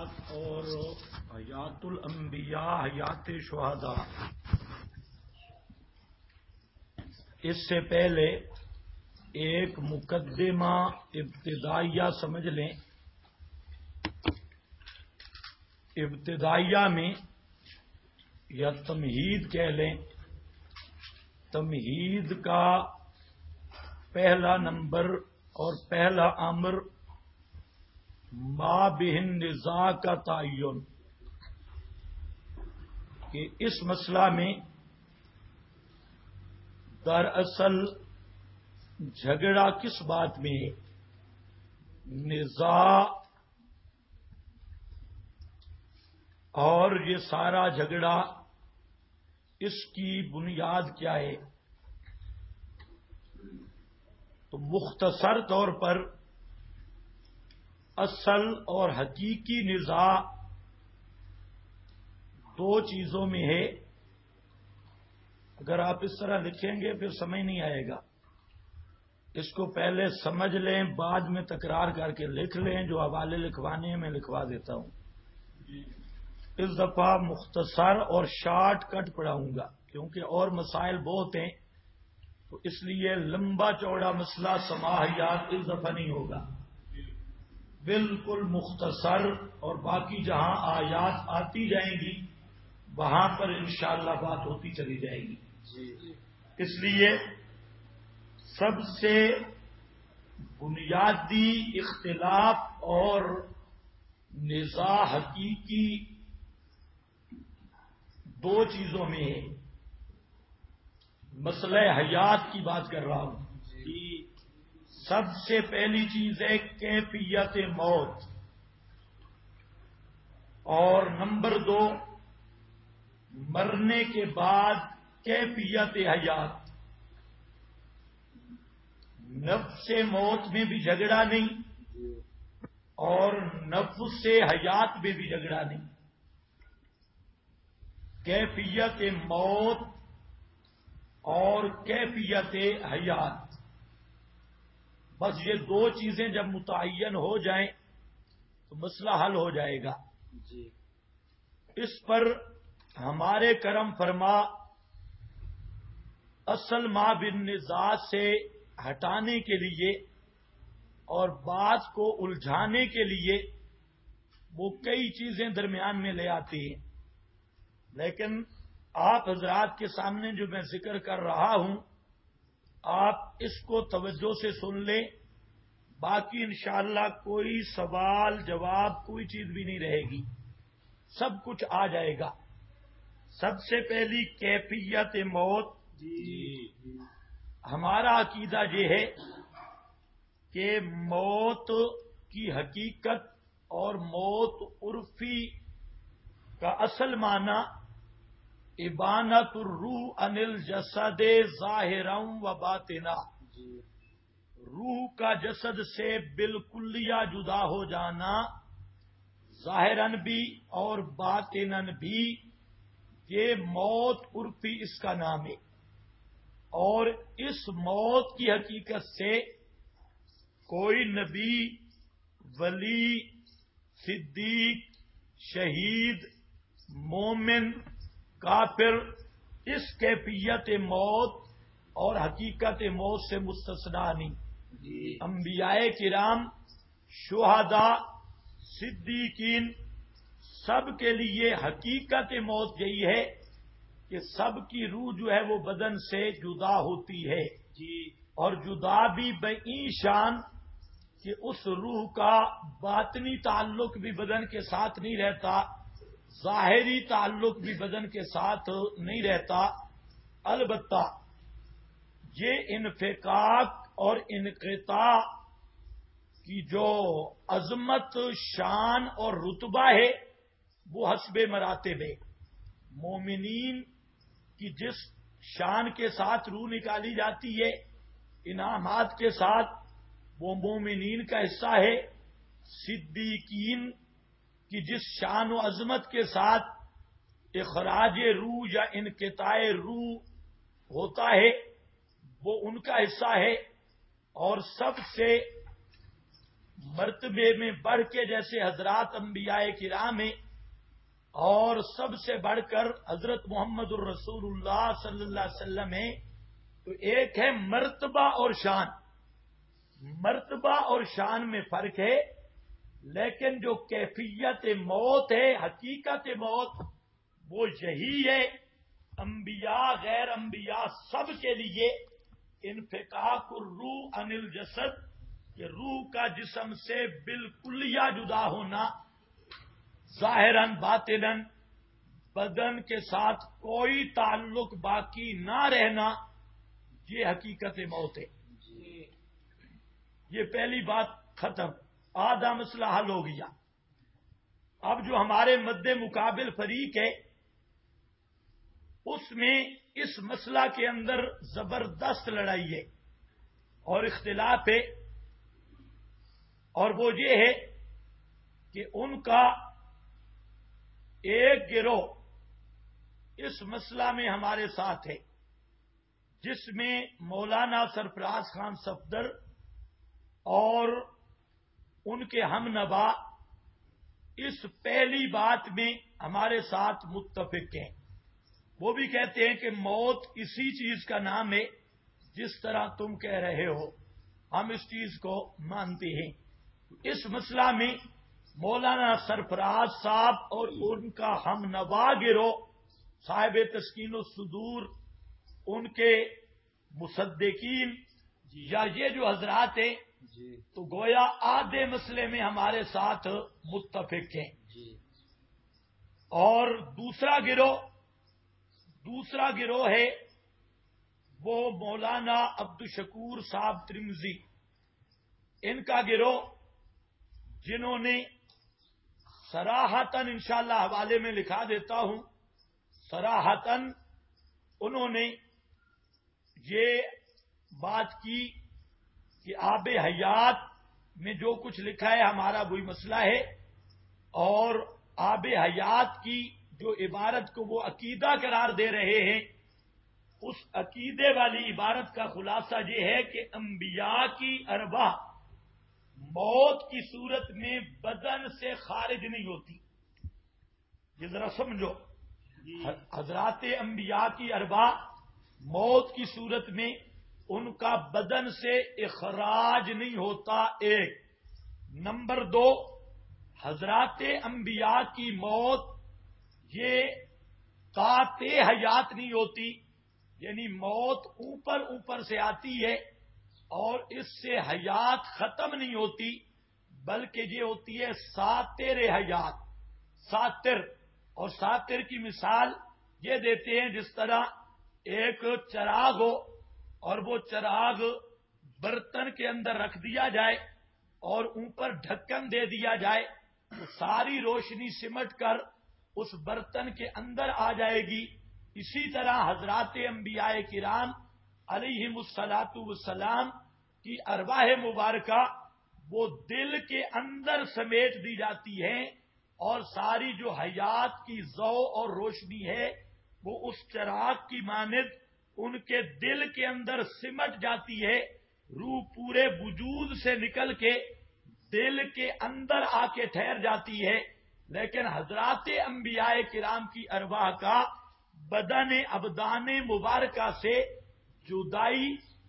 حیات اور حیات الانبیاء حیات شہداء، اس سے پہلے ایک مقدمہ ابتدائیہ سمجھ لیں۔ ابتدائیہ میں یا تمہید کہہ لیں، تمہید کا پہلا نمبر اور پہلا امر ما بہن نزاع کا تعین، کہ اس مسئلہ میں دراصل جھگڑا کس بات میں ہے؟ نزاع، اور یہ سارا جھگڑا اس کی بنیاد کیا ہے؟ تو مختصر طور پر اصل اور حقیقی نزاع دو چیزوں میں ہے۔ اگر آپ اس طرح لکھیں گے پھر سمجھ نہیں آئے گا۔ اس کو پہلے سمجھ لیں، بعد میں تکرار کر کے لکھ لیں۔ جو حوالے لکھوانے ہیں میں لکھوا دیتا ہوں۔ اس دفعہ مختصر اور شارٹ کٹ پڑھاؤں گا، کیونکہ اور مسائل بہت ہیں، تو اس لیے لمبا چوڑا مسئلہ سماحیات اس دفعہ نہیں ہوگا، بالکل مختصر، اور باقی جہاں آیات آتی جائیں گی وہاں پر انشاءاللہ بات ہوتی چلی جائے گی۔ اس لیے سب سے بنیادی اختلاف اور نزاع حقیقی دو چیزوں میں ہے۔ مسئلہ حیات کی بات کر رہا ہوں۔ سب سے پہلی چیز ہے کیفیت موت، اور نمبر دو مرنے کے بعد کیفیت حیات۔ نفس موت میں بھی جھگڑا نہیں اور نفس حیات میں بھی جھگڑا نہیں۔ کیفیت موت اور کیفیت حیات، بس یہ دو چیزیں جب متعین ہو جائیں تو مسئلہ حل ہو جائے گا۔ اس پر ہمارے کرم فرما اصل ما بن نزاع سے ہٹانے کے لیے اور بات کو الجھانے کے لیے وہ کئی چیزیں درمیان میں لے آتی ہیں، لیکن آپ حضرات کے سامنے جو میں ذکر کر رہا ہوں آپ اس کو توجہ سے سن لیں، باقی انشاءاللہ کوئی سوال جواب کوئی چیز بھی نہیں رہے گی، سب کچھ آ جائے گا۔ سب سے پہلی کیفیت موت، ہمارا عقیدہ یہ ہے کہ موت کی حقیقت اور موت عرفی کا اصل معنی ابانت الروح عن الجسد ظاہرا و باطنا، روح کا جسد سے بالکلیہ جدا ہو جانا، ظاہراً بھی اور باطناً بھی، یہ موت عرفی اس کا نام ہے۔ اور اس موت کی حقیقت سے کوئی نبی، ولی، صدیق، شہید، مومن، کافر اس کیفیت موت اور حقیقت موت سے مستثنی نہیں۔ انبیاء کرام، شہداء، صدیقین، سب کے لیے حقیقت موت یہی ہے کہ سب کی روح جو ہے وہ بدن سے جدا ہوتی ہے، اور جدا بھی بئی شان کہ اس روح کا باطنی تعلق بھی بدن کے ساتھ نہیں رہتا، ظاہری تعلق بھی بدن کے ساتھ نہیں رہتا۔ البتہ یہ انفکاک اور انقطاع کی جو عظمت، شان اور رتبہ ہے وہ حسب مراتب ہے۔ مومنین کی جس شان کے ساتھ روح نکالی جاتی ہے، انعامات کے ساتھ، وہ مومنین کا حصہ ہے۔ صدیقین کی جس شان و عظمت کے ساتھ اخراج روح یا انقطاع روح ہوتا ہے وہ ان کا حصہ ہے۔ اور سب سے مرتبے میں بڑھ کے جیسے حضرات انبیاء کرام ہیں، اور سب سے بڑھ کر حضرت محمد الرسول اللہ صلی اللہ علیہ وسلم ہیں، تو ایک ہے مرتبہ اور شان. مرتبہ اور شان میں فرق ہے، لیکن جو کیفیت موت ہے، حقیقت موت، وہ یہی ہے. انبیاء غیر انبیاء سب کے لیے انفکاک الروح عن الجسد، کہ روح کا جسم سے بالکلیہ جدا ہونا، ظاہراً باطناً بدن کے ساتھ کوئی تعلق باقی نہ رہنا، یہ حقیقت موت ہے. یہ پہلی بات ختم، آدھا مسئلہ حل ہو گیا. اب جو ہمارے مد مقابل فریق ہے، اس میں اس مسئلہ کے اندر زبردست لڑائی ہے اور اختلاف ہے، اور وہ یہ ہے کہ ان کا ایک گروہ اس مسئلہ میں ہمارے ساتھ ہے، جس میں مولانا سرفراز خان صفدر اور ان کے ہم نوا اس پہلی بات میں ہمارے ساتھ متفق ہیں. وہ بھی کہتے ہیں کہ موت اسی چیز کا نام ہے جس طرح تم کہہ رہے ہو، ہم اس چیز کو مانتے ہیں. اس مسئلہ میں مولانا سرفراز صاحب اور ان کا ہم نوا گروہ صاحب تسکین الصدور، ان کے مصدقین یا یہ جو حضرات ہیں، تو گویا آدھے مسئلے میں ہمارے ساتھ متفق ہیں. اور دوسرا گروہ ہے وہ مولانا عبدالشکور صاحب ترمذی، ان کا گروہ، جنہوں نے صراحتاً انشاءاللہ حوالے میں لکھا دیتا ہوں، صراحتاً انہوں نے یہ بات کی کہ آب حیات میں جو کچھ لکھا ہے ہمارا وہی مسئلہ ہے، اور آب حیات کی جو عبارت کو وہ عقیدہ قرار دے رہے ہیں، اس عقیدے والی عبارت کا خلاصہ یہ ہے کہ انبیاء کی ارواح موت کی صورت میں بدن سے خارج نہیں ہوتی. یہ ذرا سمجھو، حضرات انبیاء کی ارواح موت کی صورت میں ان کا بدن سے اخراج نہیں ہوتا. ایک نمبر دو، حضرات انبیاء کی موت یہ قاطع حیات نہیں ہوتی، یعنی موت اوپر سے آتی ہے اور اس سے حیات ختم نہیں ہوتی، بلکہ یہ ہوتی ہے ساتر حیات. ساتر، اور ساتر کی مثال یہ دیتے ہیں جس طرح ایک چراغ ہو اور وہ چراغ برتن کے اندر رکھ دیا جائے اور اوپر ڈھکن دے دیا جائے تو ساری روشنی سمٹ کر اس برتن کے اندر آ جائے گی. اسی طرح حضرات انبیاء کرام علیہم الصلاۃ والسلام کی ارواح مبارکہ وہ دل کے اندر سمیٹ دی جاتی ہیں، اور ساری جو حیات کی ضوء اور روشنی ہے وہ اس چراغ کی مانند ان کے دل کے اندر سمٹ جاتی ہے. روح پورے وجود سے نکل کے دل کے اندر آ کے ٹھہر جاتی ہے. لیکن حضرات انبیاء کرام کی ارواح کا بدن ابدان مبارکہ سے جدائی،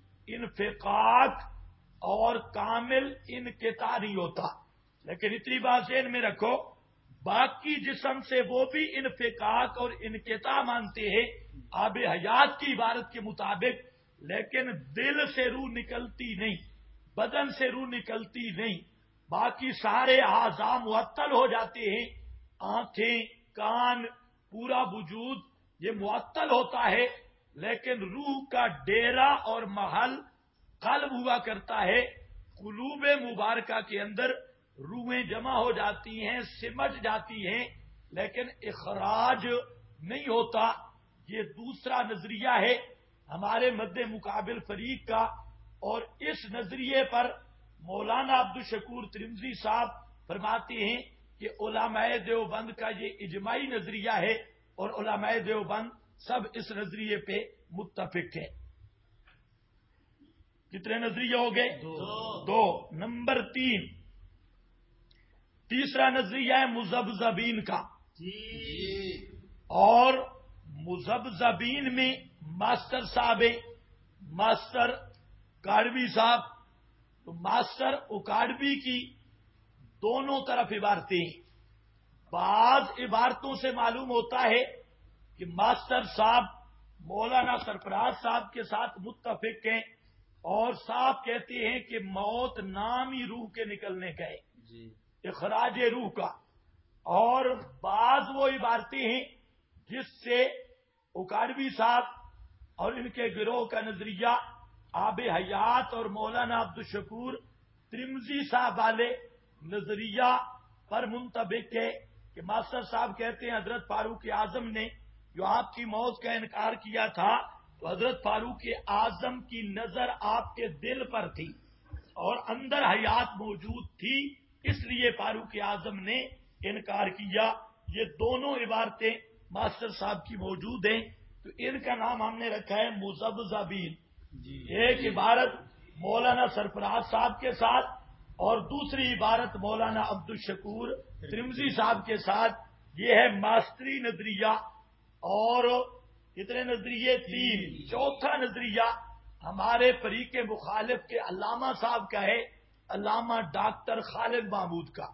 انفقاق اور کامل انقطاع نہیں ہوتا. لیکن اتنی بات ذہن میں رکھو، باقی جسم سے وہ بھی انفقاق اور انقطاع مانتے ہیں آب حیات کی عبارت کے مطابق، لیکن دل سے روح نکلتی نہیں، بدن سے روح نکلتی نہیں. باقی سارے اعضاء معطل ہو جاتے ہیں، آنکھیں، کان، پورا وجود یہ معطل ہوتا ہے، لیکن روح کا ڈیرا اور محل قلب ہوا کرتا ہے. قلوب مبارکہ کے اندر روحیں جمع ہو جاتی ہیں، سمٹ جاتی ہیں، لیکن اخراج نہیں ہوتا. یہ دوسرا نظریہ ہے ہمارے مد مقابل فریق کا، اور اس نظریے پر مولانا عبدالشکور ترمذی صاحب فرماتے ہیں کہ علماء دیوبند کا یہ اجماعی نظریہ ہے، اور علماء دیوبند سب اس نظریے پہ متفق ہیں. کتنے نظریے ہو گئے؟ دو. نمبر 3، تیسرا نظریہ ہے مذبذبین کا، اور مذبذبین میں ماسٹر صاحب ہیں، ماسٹر اکاڑوی صاحب، تو ماسٹر اکاڑوی کی دونوں طرف عبارتیں ہیں۔ بعض عبارتوں سے معلوم ہوتا ہے کہ ماسٹر صاحب مولانا سرفراز صاحب کے ساتھ متفق ہیں اور صاحب کہتے ہیں کہ موت نام ہی روح کے نکلنے کا ہے، اخراج روح کا، اور بعض وہ عبارتیں ہیں جس سے اکاڑوی صاحب اور ان کے گروہ کا نظریہ آب حیات اور مولانا عبدالشکور ترمذی صاحب والے نظریہ پر منطبق ہے کہ ماسٹر صاحب کہتے ہیں حضرت فاروق اعظم نے جو آپ کی موت کا انکار کیا تھا تو حضرت فاروق اعظم کی نظر آپ کے دل پر تھی اور اندر حیات موجود تھی، اس لیے فاروق اعظم نے انکار کیا۔ یہ دونوں عبارتیں ماسٹر صاحب کی موجود ہیں، تو ان کا نام ہم نے رکھا ہے مذبذبین۔ ایک عبارت مولانا سرفراز صاحب کے ساتھ اور دوسری عبارت مولانا عبدالشکور ترمذی صاحب کے ساتھ، یہ ہے ماسٹری نظریہ۔ اور کتنے نظریے؟ تین۔ چوتھا نظریہ ہمارے فریق مخالف کے علامہ صاحب کا ہے، علامہ ڈاکٹر خالد محمود کا۔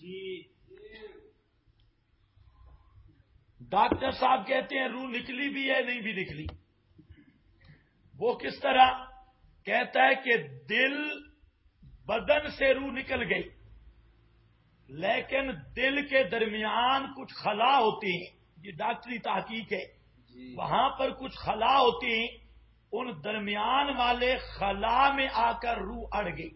ڈاکٹر صاحب کہتے ہیں روح نکلی بھی ہے، نہیں بھی نکلی۔ وہ کس طرح؟ کہتا ہے کہ دل بدن سے روح نکل گئی، لیکن دل کے درمیان کچھ خلا ہوتی ہیں، یہ ڈاکٹری تحقیق ہے، وہاں پر کچھ خلا ہوتی ہیں، ان درمیان والے خلا میں آ کر روح اڑ گئی،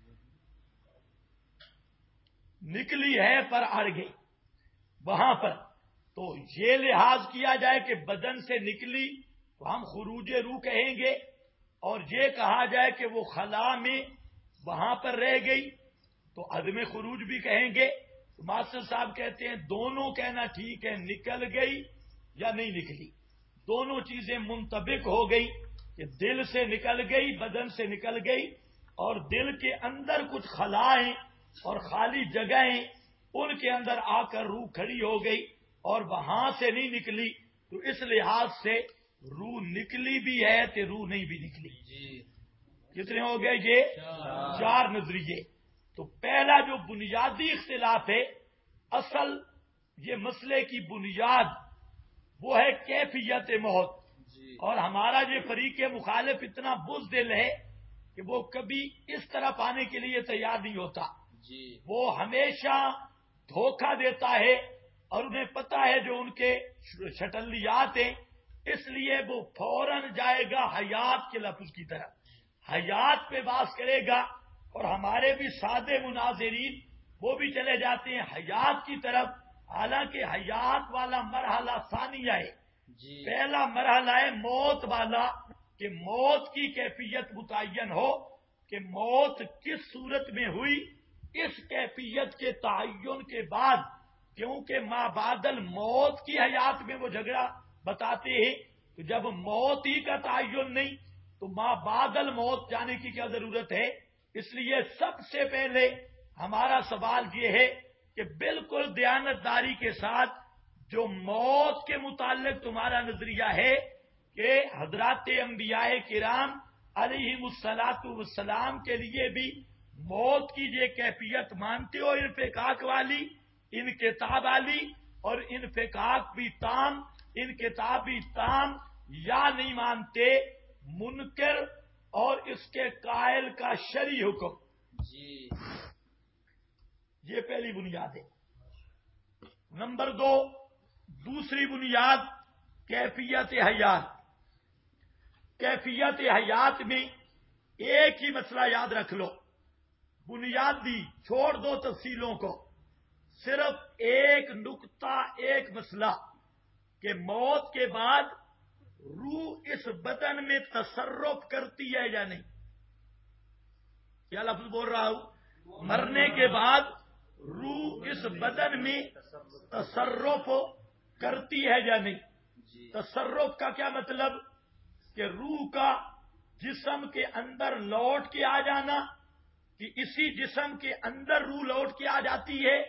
نکلی ہے پر اڑ گئی وہاں پر۔ تو یہ لحاظ کیا جائے کہ بدن سے نکلی تو ہم خروج روح کہیں گے، اور یہ کہا جائے کہ وہ خلا میں وہاں پر رہ گئی تو عدم خروج بھی کہیں گے۔ تو ماسٹر صاحب کہتے ہیں دونوں کہنا ٹھیک ہے، نکل گئی یا نہیں نکلی، دونوں چیزیں منطبق ہو گئی کہ دل سے نکل گئی، بدن سے نکل گئی، اور دل کے اندر کچھ خلائیں اور خالی جگہیں ان کے اندر آ کر روح کھڑی ہو گئی اور وہاں سے نہیں نکلی۔ تو اس لحاظ سے روح نکلی بھی ہے تو روح نہیں بھی نکلی۔ کتنے ہو گئے؟ یہ چار نظریے۔ تو پہلا جو بنیادی اختلاف ہے، اصل یہ مسئلے کی بنیاد وہ ہے کیفیت موت، اور ہمارا یہ فریق مخالف اتنا بزدل ہے کہ وہ کبھی اس طرف آنے کے لیے تیار نہیں ہوتا، وہ ہمیشہ دھوکہ دیتا ہے اور انہیں پتا ہے جو ان کے شٹلیات ہیں، اس لیے وہ فوراً جائے گا حیات کے لفظ کی طرف، حیات پہ باس کرے گا، اور ہمارے بھی سادے مناظرین وہ بھی چلے جاتے ہیں حیات کی طرف، حالانکہ حیات والا مرحلہ ثانیہ ہے، پہلا مرحلہ ہے موت والا، کہ موت کی کیفیت متعین ہو کہ موت کس صورت میں ہوئی، اس کیفیت کے تعین کے بعد، کیونکہ ما بعد الموت کی حیات میں وہ جھگڑا بتاتے ہیں، تو جب موت ہی کا تعین نہیں تو ما بعد الموت جانے کی کیا ضرورت ہے؟ اس لیے سب سے پہلے ہمارا سوال یہ ہے کہ بالکل دیانتداری کے ساتھ جو موت کے متعلق تمہارا نظریہ ہے کہ حضرات انبیاء کرام علیہم الصلاۃ والسلام کے لیے بھی موت کی یہ کیفیت مانتے ہو، انفکاک والی، انکتاب والی، اور انفکاک بھی تام، انکتاب بھی تام، یا نہیں مانتے؟ منکر اور اس کے قائل کا شرعی حکم۔ یہ پہلی بنیاد ہے۔ نمبر دو، دوسری بنیاد کیفیت حیات۔ کیفیت حیات میں ایک ہی مسئلہ یاد رکھ لو، بنیادی، چھوڑ دو تفصیلوں کو، صرف ایک نقطہ، ایک مسئلہ کہ موت کے بعد روح اس بدن میں تصرف کرتی ہے یا نہیں۔ کیا لفظ بول رہا ہوں؟ مرنے کے بعد روح اس بدن میں تصرف کرتی ہے یا نہیں۔ تصرف کا کیا مطلب؟ کہ روح کا جسم کے اندر لوٹ کے آ جانا، کہ اسی جسم کے اندر روح لوٹ کے آ جاتی ہے،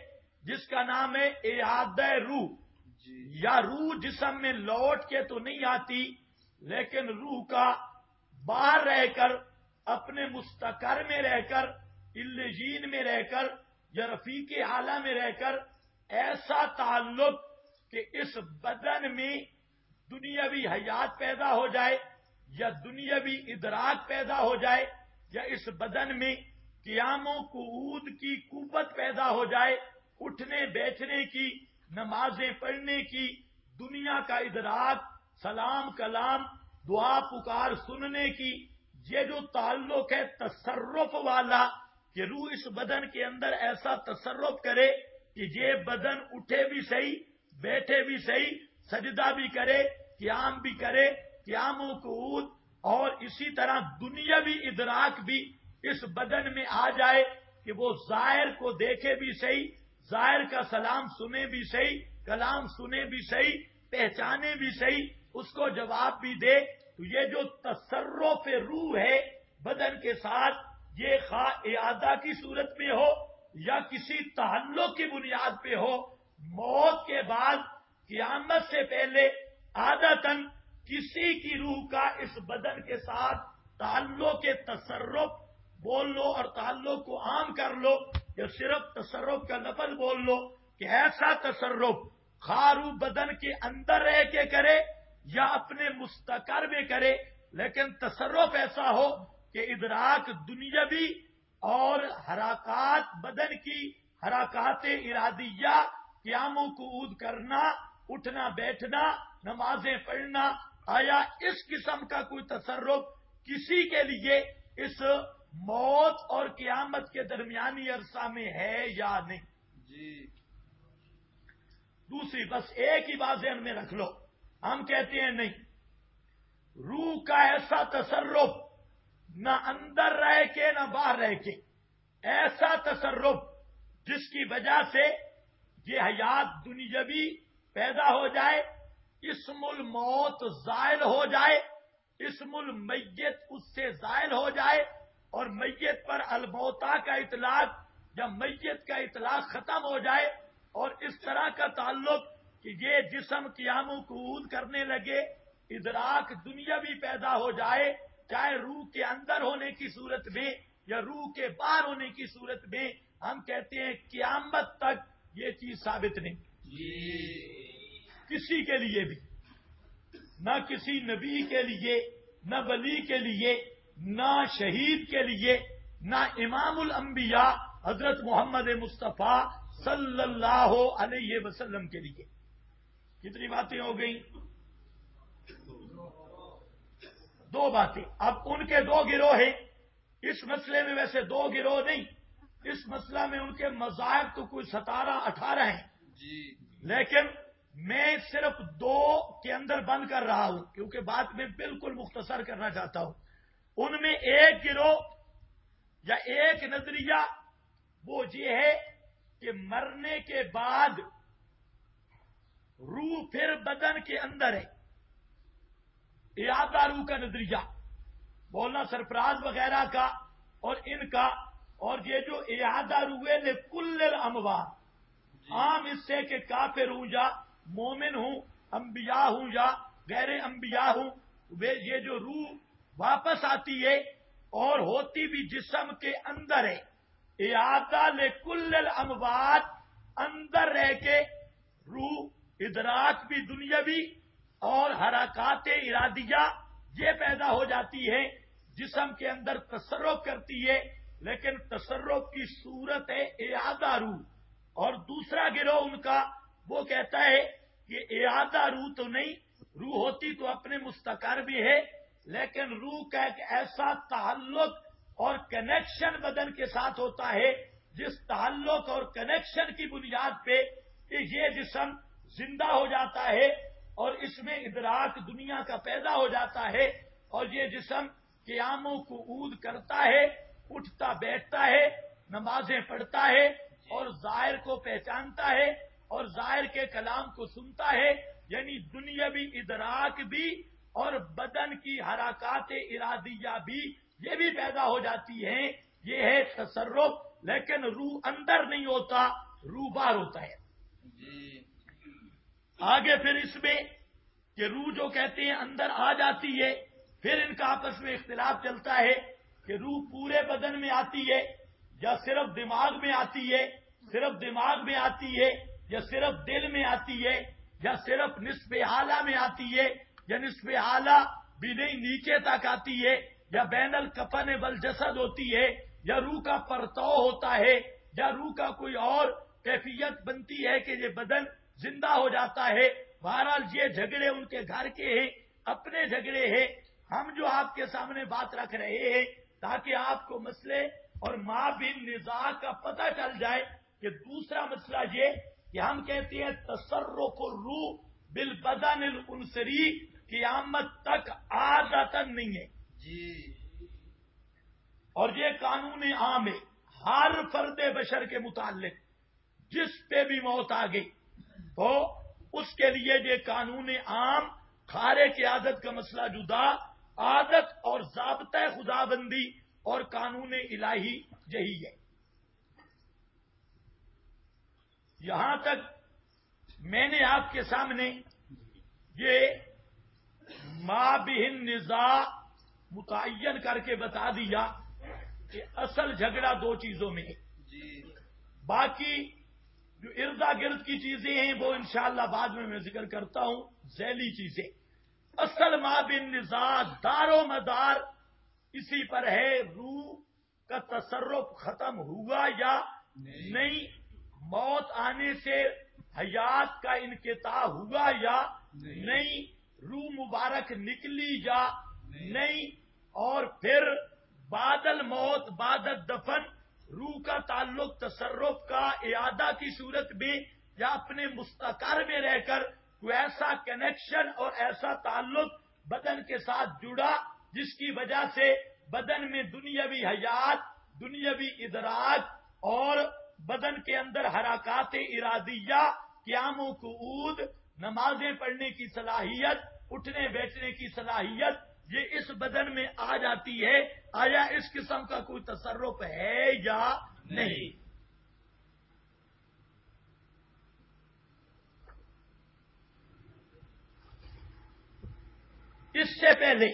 جس کا نام ہے اعادہ روح. یا روح جسم میں لوٹ کے تو نہیں آتی، لیکن روح کا باہر رہ کر، اپنے مستقر میں رہ کر، الجین میں رہ کر یا رفیق اعلیٰ میں رہ کر ایسا تعلق کہ اس بدن میں دنیاوی حیات پیدا ہو جائے یا دنیاوی ادراک پیدا ہو جائے یا اس بدن میں قیام و قعود کی قوت پیدا ہو جائے، اٹھنے بیٹھنے کی، نمازیں پڑھنے کی، دنیا کا ادراک، سلام کلام، دعا پکار سننے کی. یہ جو تعلق ہے تصرف والا کہ روح اس بدن کے اندر ایسا تصرف کرے کہ یہ بدن اٹھے بھی صحیح، بیٹھے بھی صحیح، سجدہ بھی کرے، قیام بھی کرے، قیام و قعود، اور اسی طرح دنیاوی ادراک بھی اس بدن میں آ جائے کہ وہ ظاہر کو دیکھے بھی صحیح، ظاہر کا سلام سنے بھی صحیح، کلام سنے بھی صحیح، پہچانے بھی صحیح، اس کو جواب بھی دے. تو یہ جو تصرف روح ہے بدن کے ساتھ، یہ خواہ اعادہ کی صورت میں ہو یا کسی تعلق کی بنیاد پہ ہو، موت کے بعد قیامت سے پہلے عادتاً کسی کی روح کا اس بدن کے ساتھ تعلق کے تصرف بول لو اور تعلق کو عام کر لو یا صرف تصرف کا لفظ بول لو کہ ایسا تصرف خارو بدن کے اندر رہ کے کرے یا اپنے مستقر میں کرے، لیکن تصرف ایسا ہو کہ ادراک دنیاوی اور حرکات بدن کی حرکات ارادیہ، قیام و قعود کرنا، اٹھنا بیٹھنا، نمازیں پڑھنا، آیا اس قسم کا کوئی تصرف کسی کے لیے اس موت اور قیامت کے درمیانی عرصہ میں ہے یا نہیں؟ جی. دوسری بس ایک ہی بات ذہن میں رکھ لو، ہم کہتے ہیں نہیں، روح کا ایسا تصرف نہ اندر رہ کے نہ باہر رہ کے، ایسا تصرف جس کی وجہ سے یہ حیات دنیاوی پیدا ہو جائے، اسم الموت زائل ہو جائے، اسم المیت اس سے زائل ہو جائے، اور میت پر الموتا کا اطلاق یا میت کا اطلاق ختم ہو جائے، اور اس طرح کا تعلق کہ یہ جسم قیام و قعود کرنے لگے، ادراک دنیاوی پیدا ہو جائے، چاہے روح کے اندر ہونے کی صورت میں یا روح کے باہر ہونے کی صورت میں، ہم کہتے ہیں قیامت تک یہ چیز ثابت نہیں. کسی کے لیے بھی، نہ کسی نبی کے لیے، نہ ولی کے لیے، نہ شہید کے لیے، نہ امام الانبیاء حضرت محمد مصطفیٰ صلی اللہ علیہ وسلم کے لیے. کتنی باتیں ہو گئیں؟ دو باتیں. اب ان کے دو گروہ ہیں اس مسئلے میں، ویسے دو گروہ نہیں، اس مسئلہ میں ان کے مذاہب تو کوئی 17-18 ہیں، لیکن میں صرف دو کے اندر بند کر رہا ہوں کیونکہ بات میں بالکل مختصر کرنا چاہتا ہوں. ان میں ایک گروہ یا ایک نظریہ وہ یہ ہے کہ مرنے کے بعد روح پھر بدن کے اندر ہے، اعادہ روح کا نظریہ، مولانا سرفراز وغیرہ کا اور ان کا. اور یہ جو اعادہ روح ہے لکل الاموات، عام اس سے کہ کافر ہوں یا مومن ہوں، انبیاء ہوں یا غیر انبیاء ہوں، یہ جو روح واپس آتی ہے اور ہوتی بھی جسم کے اندر ہے، اعادہ لکل الاموات، اندر رہ کے روح ادراک بھی دنیاوی اور حرکات ارادیہ یہ پیدا ہو جاتی ہے، جسم کے اندر تصرف کرتی ہے، لیکن تصرف کی صورت ہے اعادہ روح. اور دوسرا گروہ ان کا وہ کہتا ہے کہ اعادہ روح تو نہیں، روح ہوتی تو اپنے مستقر بھی ہے، لیکن روح کا ایک ایسا تعلق اور کنیکشن بدن کے ساتھ ہوتا ہے جس تعلق اور کنیکشن کی بنیاد پہ کہ یہ جسم زندہ ہو جاتا ہے اور اس میں ادراک دنیا کا پیدا ہو جاتا ہے، اور یہ جسم قیام و قعود کرتا ہے، اٹھتا بیٹھتا ہے، نمازیں پڑھتا ہے اور ظاہر کو پہچانتا ہے اور ظاہر کے کلام کو سنتا ہے، یعنی دنیاوی ادراک بھی اور بدن کی حرکات ارادیہ بھی یہ بھی پیدا ہو جاتی ہیں. یہ ہے تصرف، لیکن روح اندر نہیں ہوتا، روبار ہوتا ہے. آگے پھر اس میں کہ روح جو کہتے ہیں اندر آ جاتی ہے، پھر ان کا آپس میں اختلاف چلتا ہے کہ روح پورے بدن میں آتی ہے یا صرف دماغ میں آتی ہے، صرف دماغ میں آتی ہے یا صرف دل میں آتی ہے یا صرف نصف اعلیٰ میں آتی ہے یا نصف اعلیٰ بھی نہیں نیچے تک آتی ہے یا بین الکفن والجسد ہوتی ہے یا روح کا پرتو ہوتا ہے یا روح کا کوئی اور کیفیت بنتی ہے کہ یہ بدن زندہ ہو جاتا ہے. بہرحال یہ جھگڑے ان کے گھر کے ہیں، اپنے جھگڑے ہیں. ہم جو آپ کے سامنے بات رکھ رہے ہیں تاکہ آپ کو مسئلے اور ما بین نزاع کا پتہ چل جائے کہ دوسرا مسئلہ یہ کہ ہم کہتے ہیں تصرف الروح بالبدن الانصری قیامت تک عادتاً نہیں ہے اور یہ قانون عام ہے ہر فرد بشر کے متعلق. جس پہ بھی موت آ گئی تو اس کے لیے یہ قانون عام، کھارے کی عادت کا مسئلہ جدا، عادت اور ضابطۂ خدابندی اور قانون الہی یہی ہے. یہاں تک میں نے آپ کے سامنے یہ مابہن نزاع متعین کر کے بتا دیا کہ اصل جھگڑا دو چیزوں میں ہے. باقی جو اردا گرد کی چیزیں ہیں وہ انشاءاللہ بعد میں ذکر کرتا ہوں، ذیلی چیزیں. اصل مابہن نزاع دار و مدار اسی پر ہے، روح کا تصرف ختم ہوا یا نہیں، موت آنے سے حیات کا انقطاع ہوا یا نہیں، روح مبارک نکلی یا نہیں، اور پھر بعد الموت بعد الدفن روح کا تعلق تصرف کا اعادہ کی صورت میں یا اپنے مستقر میں رہ کر کوئی ایسا کنیکشن اور ایسا تعلق بدن کے ساتھ جڑا جس کی وجہ سے بدن میں دنیاوی حیات، دنیاوی ادراک اور بدن کے اندر حرکات ارادیہ، قیام و قعود، نمازیں پڑھنے کی صلاحیت، اٹھنے بیٹھنے کی صلاحیت، یہ اس بدن میں آ جاتی ہے. آیا اس قسم کا کوئی تصرف ہے یا نہیں؟ اس سے پہلے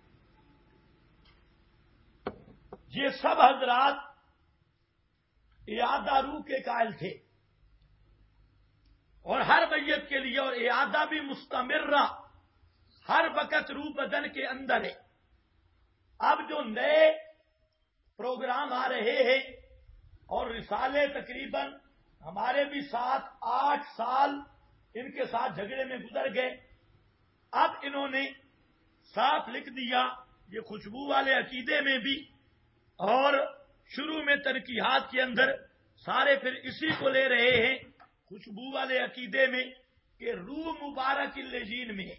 یہ سب حضرات اعادہ روح کے قائل تھے اور ہر میت کے لیے، اور اعادہ بھی مستمرہ ہر وقت روح بدن کے اندر ہے. اب جو نئے پروگرام آ رہے ہیں اور رسالے تقریباً ہمارے بھی 7-8 سال ان کے ساتھ جھگڑے میں گزر گئے. اب انہوں نے صاف لکھ دیا، یہ خوشبو والے عقیدے میں بھی اور شروع میں تنقیحات کے اندر سارے پھر اسی کو لے رہے ہیں، خوشبو والے عقیدے میں کہ روح مبارک الجین میں ہے.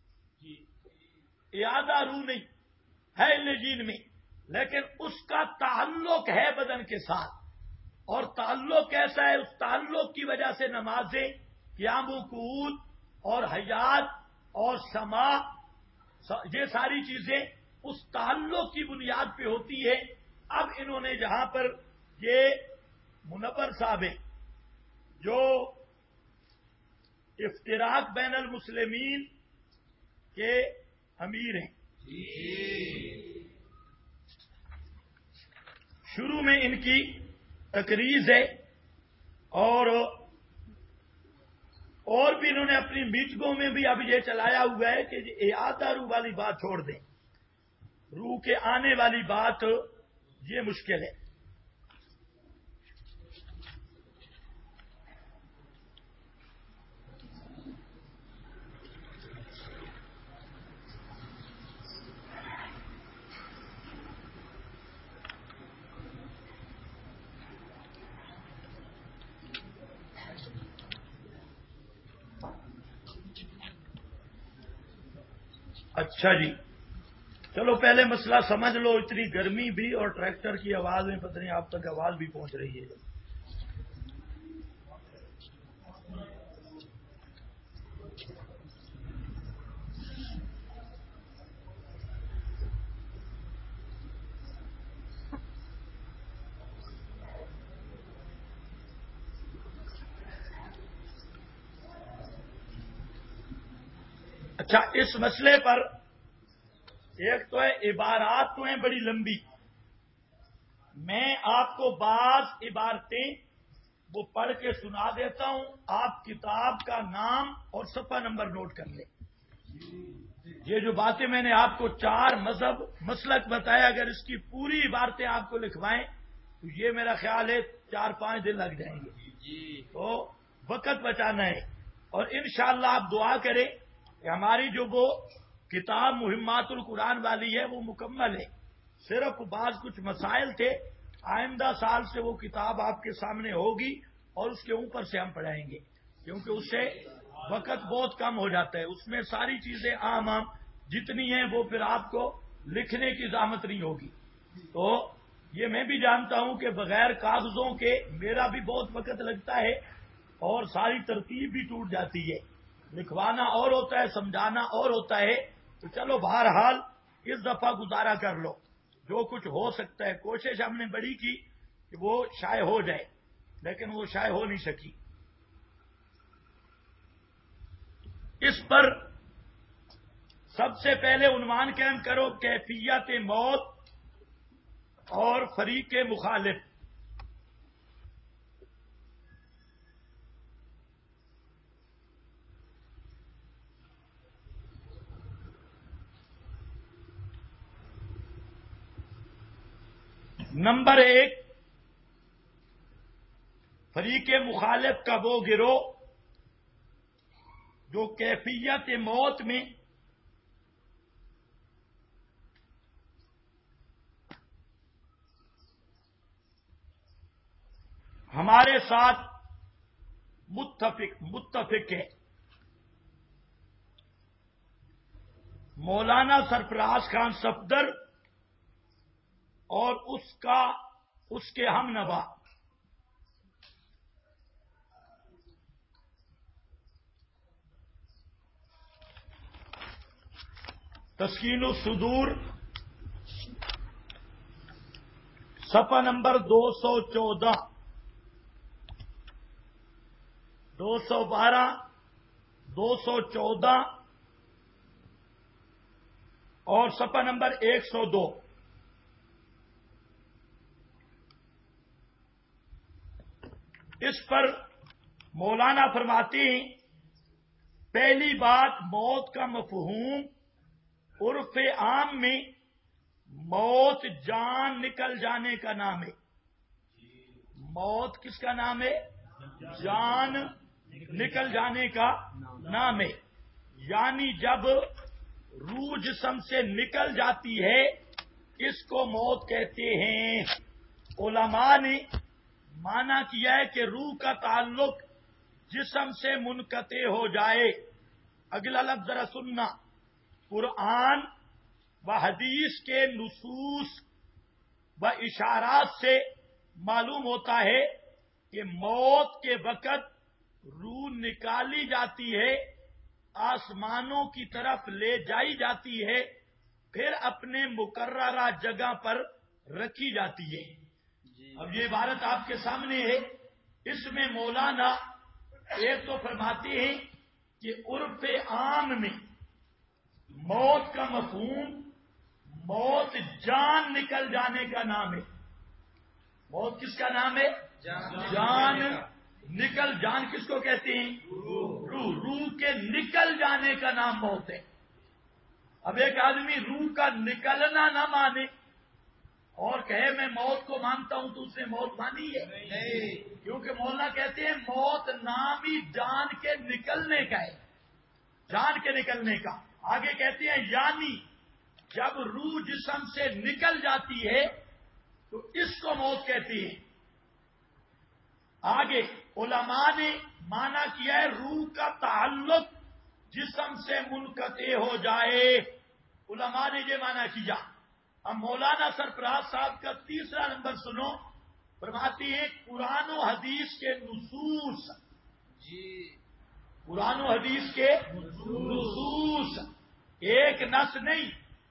اعادہ روح نہیں ہے الجین میں، لیکن اس کا تعلق ہے بدن کے ساتھ. اور تعلق کیسا ہے؟ اس تعلق کی وجہ سے نمازیں، قیام و قعود اور حیات اور سما، یہ ساری چیزیں اس تعلق کی بنیاد پہ ہوتی ہے. اب انہوں نے جہاں پر یہ منور صاحب ہیں جو افتراق بین المسلمین کے امیر ہیں، شروع میں ان کی تقریر ہے اور بھی انہوں نے اپنی میٹنگوں میں بھی اب یہ چلایا ہوا ہے کہ اعادہ روح والی بات چھوڑ دیں، روح کے آنے والی بات یہ مشکل ہے. اچھا جی، چلو پہلے مسئلہ سمجھ لو. اتنی گرمی بھی اور ٹریکٹر کی آواز میں پتہ نہیں آپ تک آواز بھی پہنچ رہی ہے. اچھا، اس مسئلے پر ایک تو ہے عبارات تو ہیں بڑی لمبی، میں آپ کو بعض عبارتیں وہ پڑھ کے سنا دیتا ہوں، آپ کتاب کا نام اور صفحہ نمبر نوٹ کر لیں۔ یہ جو باتیں میں نے آپ کو 4 مذہب مسلک بتایا، اگر اس کی پوری عبارتیں آپ کو لکھوائیں تو یہ میرا خیال ہے 4-5 دن لگ جائیں گے، تو وقت بچانا ہے۔ اور انشاءاللہ آپ دعا کریں کہ ہماری جو وہ کتاب مہمات القرآن والی ہے وہ مکمل ہے، صرف بعض کچھ مسائل تھے، آئندہ سال سے وہ کتاب آپ کے سامنے ہوگی اور اس کے اوپر سے ہم پڑھائیں گے، کیونکہ اس سے وقت بہت کم ہو جاتا ہے، اس میں ساری چیزیں عام جتنی ہیں وہ پھر آپ کو لکھنے کی زحمت نہیں ہوگی۔ تو یہ میں بھی جانتا ہوں کہ بغیر کاغذوں کے میرا بھی بہت وقت لگتا ہے اور ساری ترتیب بھی ٹوٹ جاتی ہے، لکھوانا اور ہوتا ہے، سمجھانا اور ہوتا ہے۔ تو چلو بہرحال اس دفعہ گزارا کر لو، جو کچھ ہو سکتا ہے، کوشش ہم نے بڑی کی کہ وہ شائع ہو جائے، لیکن وہ شائع ہو نہیں سکی۔ اس پر سب سے پہلے عنوان قائم کرو، کیفیت موت اور فریق مخالف۔ نمبر 1، فریق مخالف کا وہ گروہ جو کیفیت موت میں ہمارے ساتھ متفق ہے۔ مولانا سرفراز خان صفدر اور اس کے ہم نوا تسکین الصدور صفحہ نمبر 214، 212، 214 اور صفحہ نمبر 102۔ اس پر مولانا فرماتے ہیں، پہلی بات، موت کا مفہوم عرف عام میں موت جان نکل جانے کا نام ہے۔ موت کس کا نام ہے؟ جان نکل جانے کا نام ہے، یعنی جب روح جسم سے نکل جاتی ہے اس کو موت کہتے ہیں۔ علماء نے مانا کیا ہے کہ روح کا تعلق جسم سے منقطع ہو جائے۔ اگلا لفظ ذرا سننا، قرآن و حدیث کے نصوص و اشارات سے معلوم ہوتا ہے کہ موت کے وقت روح نکالی جاتی ہے، آسمانوں کی طرف لے جائی جاتی ہے، پھر اپنے مقررہ جگہ پر رکھی جاتی ہے۔ اب یہ عبارت آپ کے سامنے ہے، اس میں مولانا ایک تو فرماتے ہیں کہ عرف عام میں موت کا مفہوم موت جان نکل جانے کا نام ہے۔ موت کس کا نام ہے؟ جان نکل، جان کس کو کہتے ہیں؟ روح کے نکل جانے کا نام موت ہے۔ اب ایک آدمی روح کا نکلنا نہ مانے اور کہے میں موت کو مانتا ہوں تو اس نے موت مانی ہے؟ نہیں، کیونکہ مولانا کہتے ہیں موت نام ہی جان کے نکلنے کا ہے، جان کے نکلنے کا۔ آگے کہتے ہیں یعنی جب روح جسم سے نکل جاتی ہے تو اس کو موت کہتی ہے۔ آگے علماء نے مانا کیا ہے روح کا تعلق جسم سے منقطع ہو جائے، علماء نے یہ مانا کیا۔ اب مولانا سرفراز صاحب کا تیسرا نمبر سنو، فرماتی ہے قرآن و حدیث کے نصوص، قرآن و حدیث کے نصوص، ایک نص نہیں،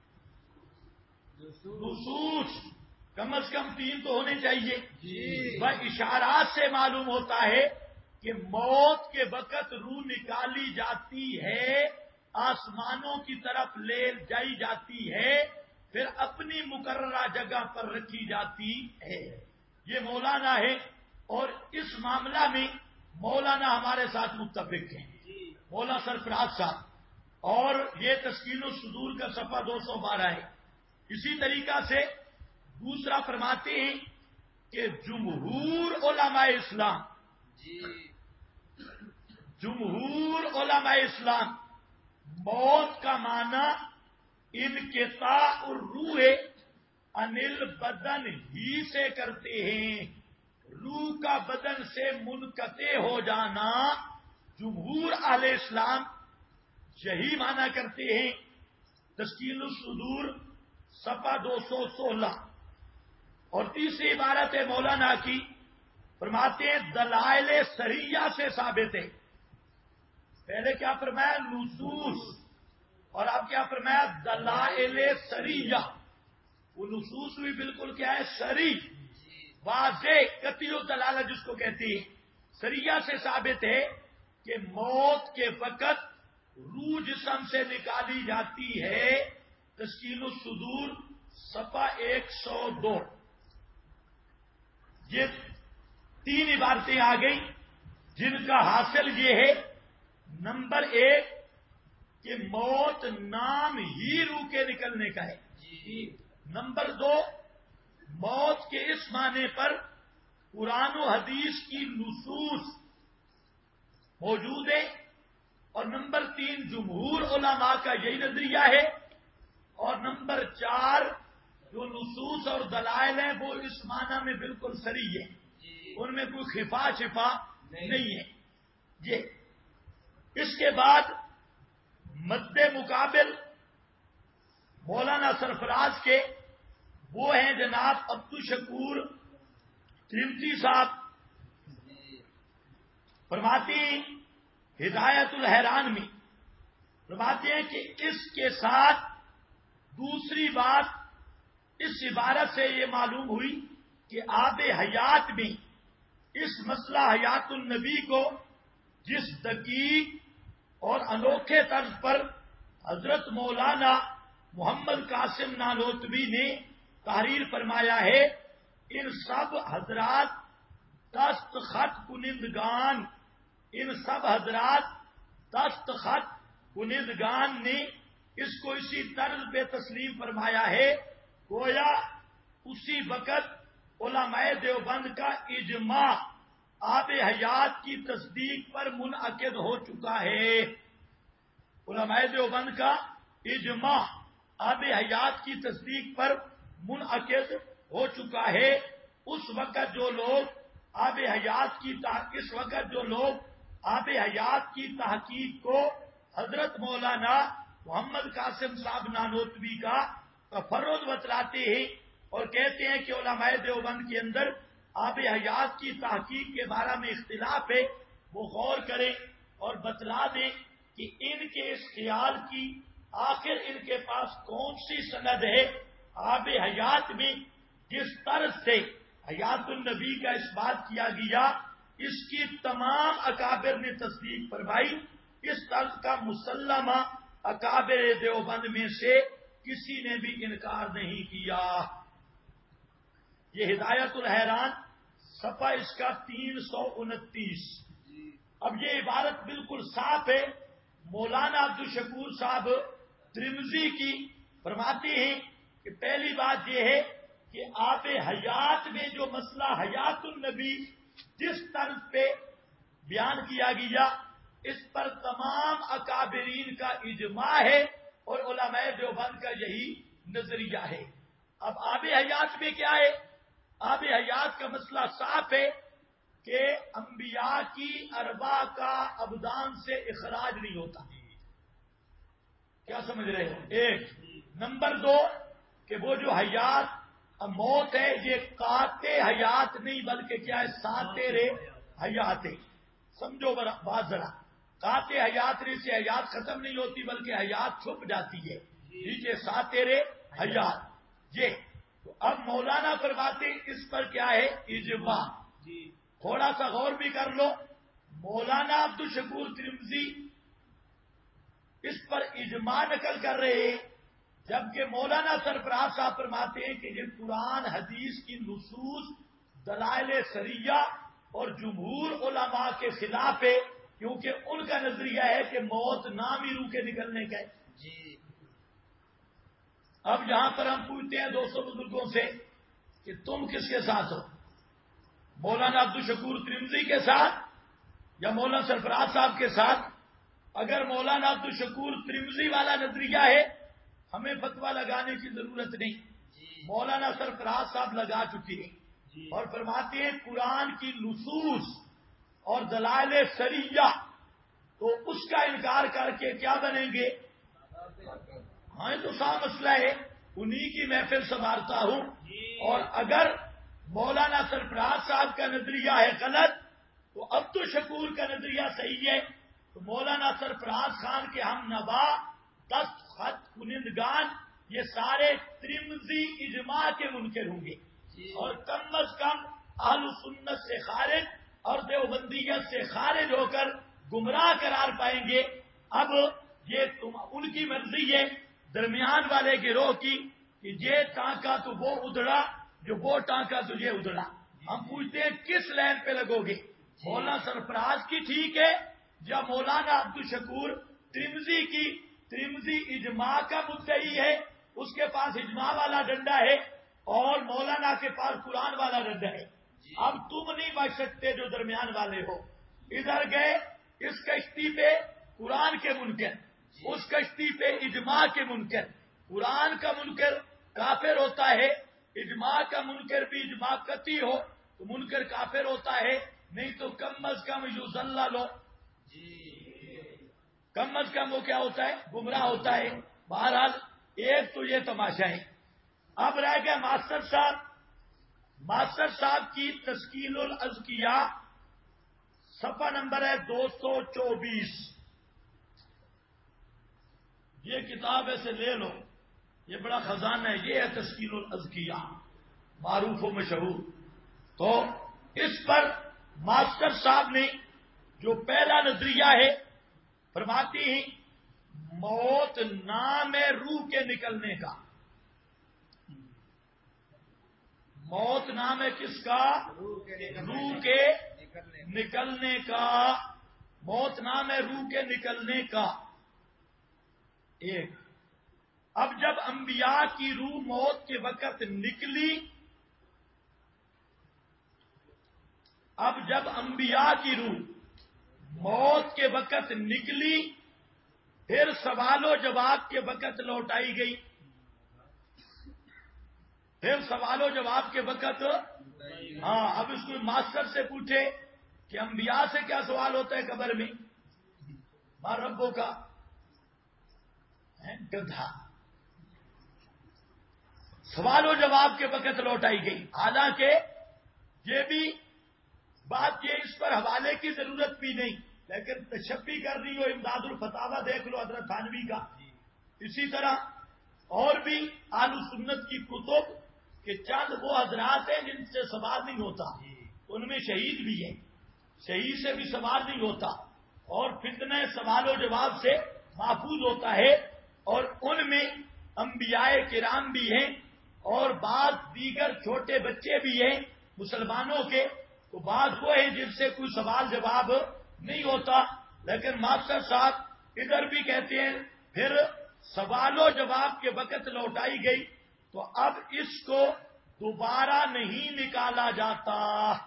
نصوص کم از کم 3 تو ہونے چاہیے۔ وہ اشارات سے معلوم ہوتا ہے کہ موت کے وقت روح نکالی جاتی ہے، آسمانوں کی طرف لے جائی جاتی ہے، پھر اپنی مقررہ جگہ پر رکھی جاتی ہے۔ یہ مولانا ہے، اور اس معاملہ میں مولانا ہمارے ساتھ متفق ہیں، مولانا سرفراز صاحب، اور یہ تسکین الصدور کا صفحہ 212 ہے۔ اسی طریقہ سے دوسرا فرماتے ہیں کہ جمہور علماء اسلام، جمہور علماء اسلام موت کا معنی انقطاع الروح عن البدن ہی سے کرتے ہیں، روح کا بدن سے منقطع ہو جانا جمہور اہل اسلام یہی معنی کرتے ہیں۔ تسکین الصدور صفحہ 216۔ اور تیسری عبارت ہے مولانا کی، فرماتے ہیں دلائل سریہ سے ثابت ہے۔ پہلے کیا فرمایا؟ نصوص، اور اب کیا فرمایا؟ دلائل سریہ۔ وہ نصوص بھی بالکل کیا ہے؟ سری، واضح، قطعی دلالت جس کو کہتے ہیں۔ سریہ سے ثابت ہے کہ موت کے وقت روح جسم سے نکالی جاتی ہے۔ تسکین الصدور صفحہ 102۔ یہ تین عبارتیں آ گئی جن کا حاصل یہ ہے، نمبر ایک کہ موت نام ہی روح کے نکلنے کا ہے، نمبر دو موت کے اس معنی پر قرآن و حدیث کی نصوص موجود ہے، اور نمبر تین جمہور علماء کا یہی نظریہ ہے، اور نمبر چار جو نصوص اور دلائل ہیں وہ اس معنی میں بالکل صریح ہے، ان میں کوئی خفا چھپا نہیں ہے۔ یہ اس کے بعد مد مقابل مولانا سرفراز کے وہ ہیں جناب عبدالشکور ترمذی صاحب، فرماتے ہیں ہدایت الحیران میں، فرماتے ہیں کہ اس کے ساتھ دوسری بات اس عبارت سے یہ معلوم ہوئی کہ آب حیات میں اس مسئلہ حیات النبی کو جس دقیق اور انوکھے طرز پر حضرت مولانا محمد قاسم نانوتوی نے تحریر فرمایا ہے، ان سب حضرات دستخط کنندگان، ان سب حضرات دستخط کنندگان نے اس کو اسی طرز پہ تسلیم فرمایا ہے، گویا اسی وقت علماء دیوبند کا اجماع آب حیات کی تصدیق پر منعقد ہو چکا ہے۔ علماء دیوبند کا اجماع آب حیات کی تصدیق پر منعقد ہو چکا ہے۔ اس وقت جو لوگ آب حیات کی اس وقت جو لوگ آب حیات کی تحقیق کو حضرت مولانا محمد قاسم صاحب نانوتوی کا تفرد بتلاتے ہیں اور کہتے ہیں کہ علماء دیوبند کے اندر آب حیات کی تحقیق کے بارے میں اختلاف ہے، وہ غور کریں اور بتلا دیں کہ ان کے اس خیال کی آخر ان کے پاس کون سی سند ہے۔ آب حیات میں جس طرز سے حیات النبی کا اس بات کیا گیا، اس کی تمام اکابر نے تصدیق فرمائی، اس طرز کا مسلمہ اکابر دیوبند میں سے کسی نے بھی انکار نہیں کیا۔ یہ ہدایت الحیران صفحہ اس کا 329۔ اب یہ عبارت بالکل صاف ہے، مولانا عبدالشکور صاحب ترمذی کی، فرماتے ہیں کہ پہلی بات یہ ہے کہ آب حیات میں جو مسئلہ حیات النبی جس طرز پہ بیان کیا گیا، اس پر تمام اکابرین کا اجماع ہے اور علماء دیوبند کا یہی نظریہ ہے۔ اب آب حیات میں کیا ہے؟ آب حیات کا مسئلہ صاف ہے کہ انبیاء کی ارواح کا ابدان سے اخراج نہیں ہوتا۔ کیا سمجھ رہے ہو؟ ایک نمبر دو کہ وہ جو حیات موت ہے یہ قاطع حیات نہیں بلکہ کیا ہے؟ ساتر حیات ہے۔ سمجھو بات ذرا، قاطع حیات سے حیات ختم نہیں ہوتی بلکہ حیات چھپ جاتی ہے، ٹھیک ہے؟ ساتر حیات۔ یہ تو اب مولانا فرماتے اس پر کیا ہے؟ اجماع۔ تھوڑا سا غور بھی کر لو، مولانا عبدالشکور ترمذی اس پر اجماع نقل کر رہے ہیں، جبکہ مولانا سرفراز صاحب فرماتے ہیں کہ یہ قرآن حدیث کی نصوص دلائل سریہ اور جمہور علماء کے خلاف ہے، کیونکہ ان کا نظریہ ہے کہ موت نام ہی روح کے نکلنے کا ہے۔ جی اب یہاں پر ہم پوچھتے ہیں 200 بزرگوں سے کہ تم کس کے ساتھ ہو، مولانا عبدالشکور ترمذی کے ساتھ یا مولانا سرفراز صاحب کے ساتھ؟ اگر مولانا عبدالشکور ترمذی والا نظریہ ہے ہمیں فتویٰ لگانے کی ضرورت نہیں، مولانا سرفراز صاحب لگا چکے ہیں اور فرماتے ہیں قرآن کی نصوص اور دلائل سریہ، تو اس کا انکار کر کے کیا بنیں گے؟ ہاں تو صاف مسئلہ ہے، انہی کی محفل سنوارتا ہوں، اور اگر مولانا سرفراز صاحب کا نظریہ ہے غلط تو عبدالشکور کا نظریہ صحیح ہے، تو مولانا سرفراز خان کے ہم نوا دستخط کنندگان یہ سارے ترمذی اجماع کے منکر ہوں گے، اور کم از کم اہل سنت سے خارج اور دیوبندیت سے خارج ہو کر گمراہ قرار پائیں گے۔ اب یہ ان کی مرضی ہے درمیان والے گروہ کی کہ یہ ٹانکا تو وہ ادڑا جو وہ ٹانکا تجھے ادڑا۔ ہم پوچھتے ہیں کس لائن پہ لگو گے، مولانا سرفراز کی ٹھیک ہے یا مولانا عبدالشکور ترمذی کی؟ ترمذی اجماع کا مدعی ہے، اس کے پاس اجماع والا ڈنڈا ہے، اور مولانا کے پاس قرآن والا ڈنڈا ہے۔ اب تم نہیں بچ سکتے جو درمیان والے ہو، ادھر گئے اس کشتی پہ قرآن کے منکر، اس کشتی پہ اجماع کے منکر۔ قرآن کا منکر کافر ہوتا ہے، اجماع کا منکر بھی اجماع قطعی ہو تو منکر کافر ہوتا ہے، نہیں تو کم از کم یضلل ہو، کم از کم وہ کیا ہوتا ہے؟ گمراہ ہوتا ہے۔ بہرحال ایک تو یہ تماشا ہے۔ اب رہ گیا ماسٹر صاحب، ماسٹر صاحب کی تشکیل الاذکیاء صفحہ نمبر ہے 224۔ یہ کتاب ایسے لے لو، یہ بڑا خزانہ ہے، یہ ہے تشکیل الاذکیاء، معروف و مشہور۔ تو اس پر ماسٹر صاحب نے جو پہلا نظریہ ہے فرماتی ہیں موت نام ہے روح کے نکلنے کا۔ موت نام ہے کس کا؟ روح کے نکلنے کا۔ موت نام ہے روح کے نکلنے کا۔ ایک، اب جب انبیاء کی روح موت کے وقت نکلی، اب جب انبیاء کی روح موت کے وقت نکلی پھر سوال و جواب کے وقت لوٹائی گئی، پھر سوال و جواب کے وقت، ہاں اب اس کو ماسٹر سے پوچھے کہ انبیاء سے کیا سوال ہوتا ہے قبر میں؟ ماں ربوں کا گدھا، سوال و جواب کے وقت لوٹائی گئی۔ حالانکہ یہ بھی بات یہ اس پر حوالے کی ضرورت بھی نہیں، لیکن تشبیہ کر رہی ہو، امداد الفتاوی دیکھ لو حضرت تھانوی کا، اسی طرح اور بھی اہل سنت کی کتب کہ چند وہ حضرات ہیں جن سے سوال نہیں ہوتا، ان میں شہید بھی ہے، شہید سے بھی سوال نہیں ہوتا، اور فتنہ سوال و جواب سے محفوظ ہوتا ہے، اور ان میں انبیاء کرام بھی ہیں اور بعض دیگر چھوٹے بچے بھی ہیں مسلمانوں کے، تو بعض وہ ہیں جن سے کوئی سوال جواب نہیں ہوتا۔ لیکن ماسٹر صاحب ادھر بھی کہتے ہیں پھر سوال و جواب کے وقت لوٹائی گئی، تو اب اس کو دوبارہ نہیں نکالا جاتا۔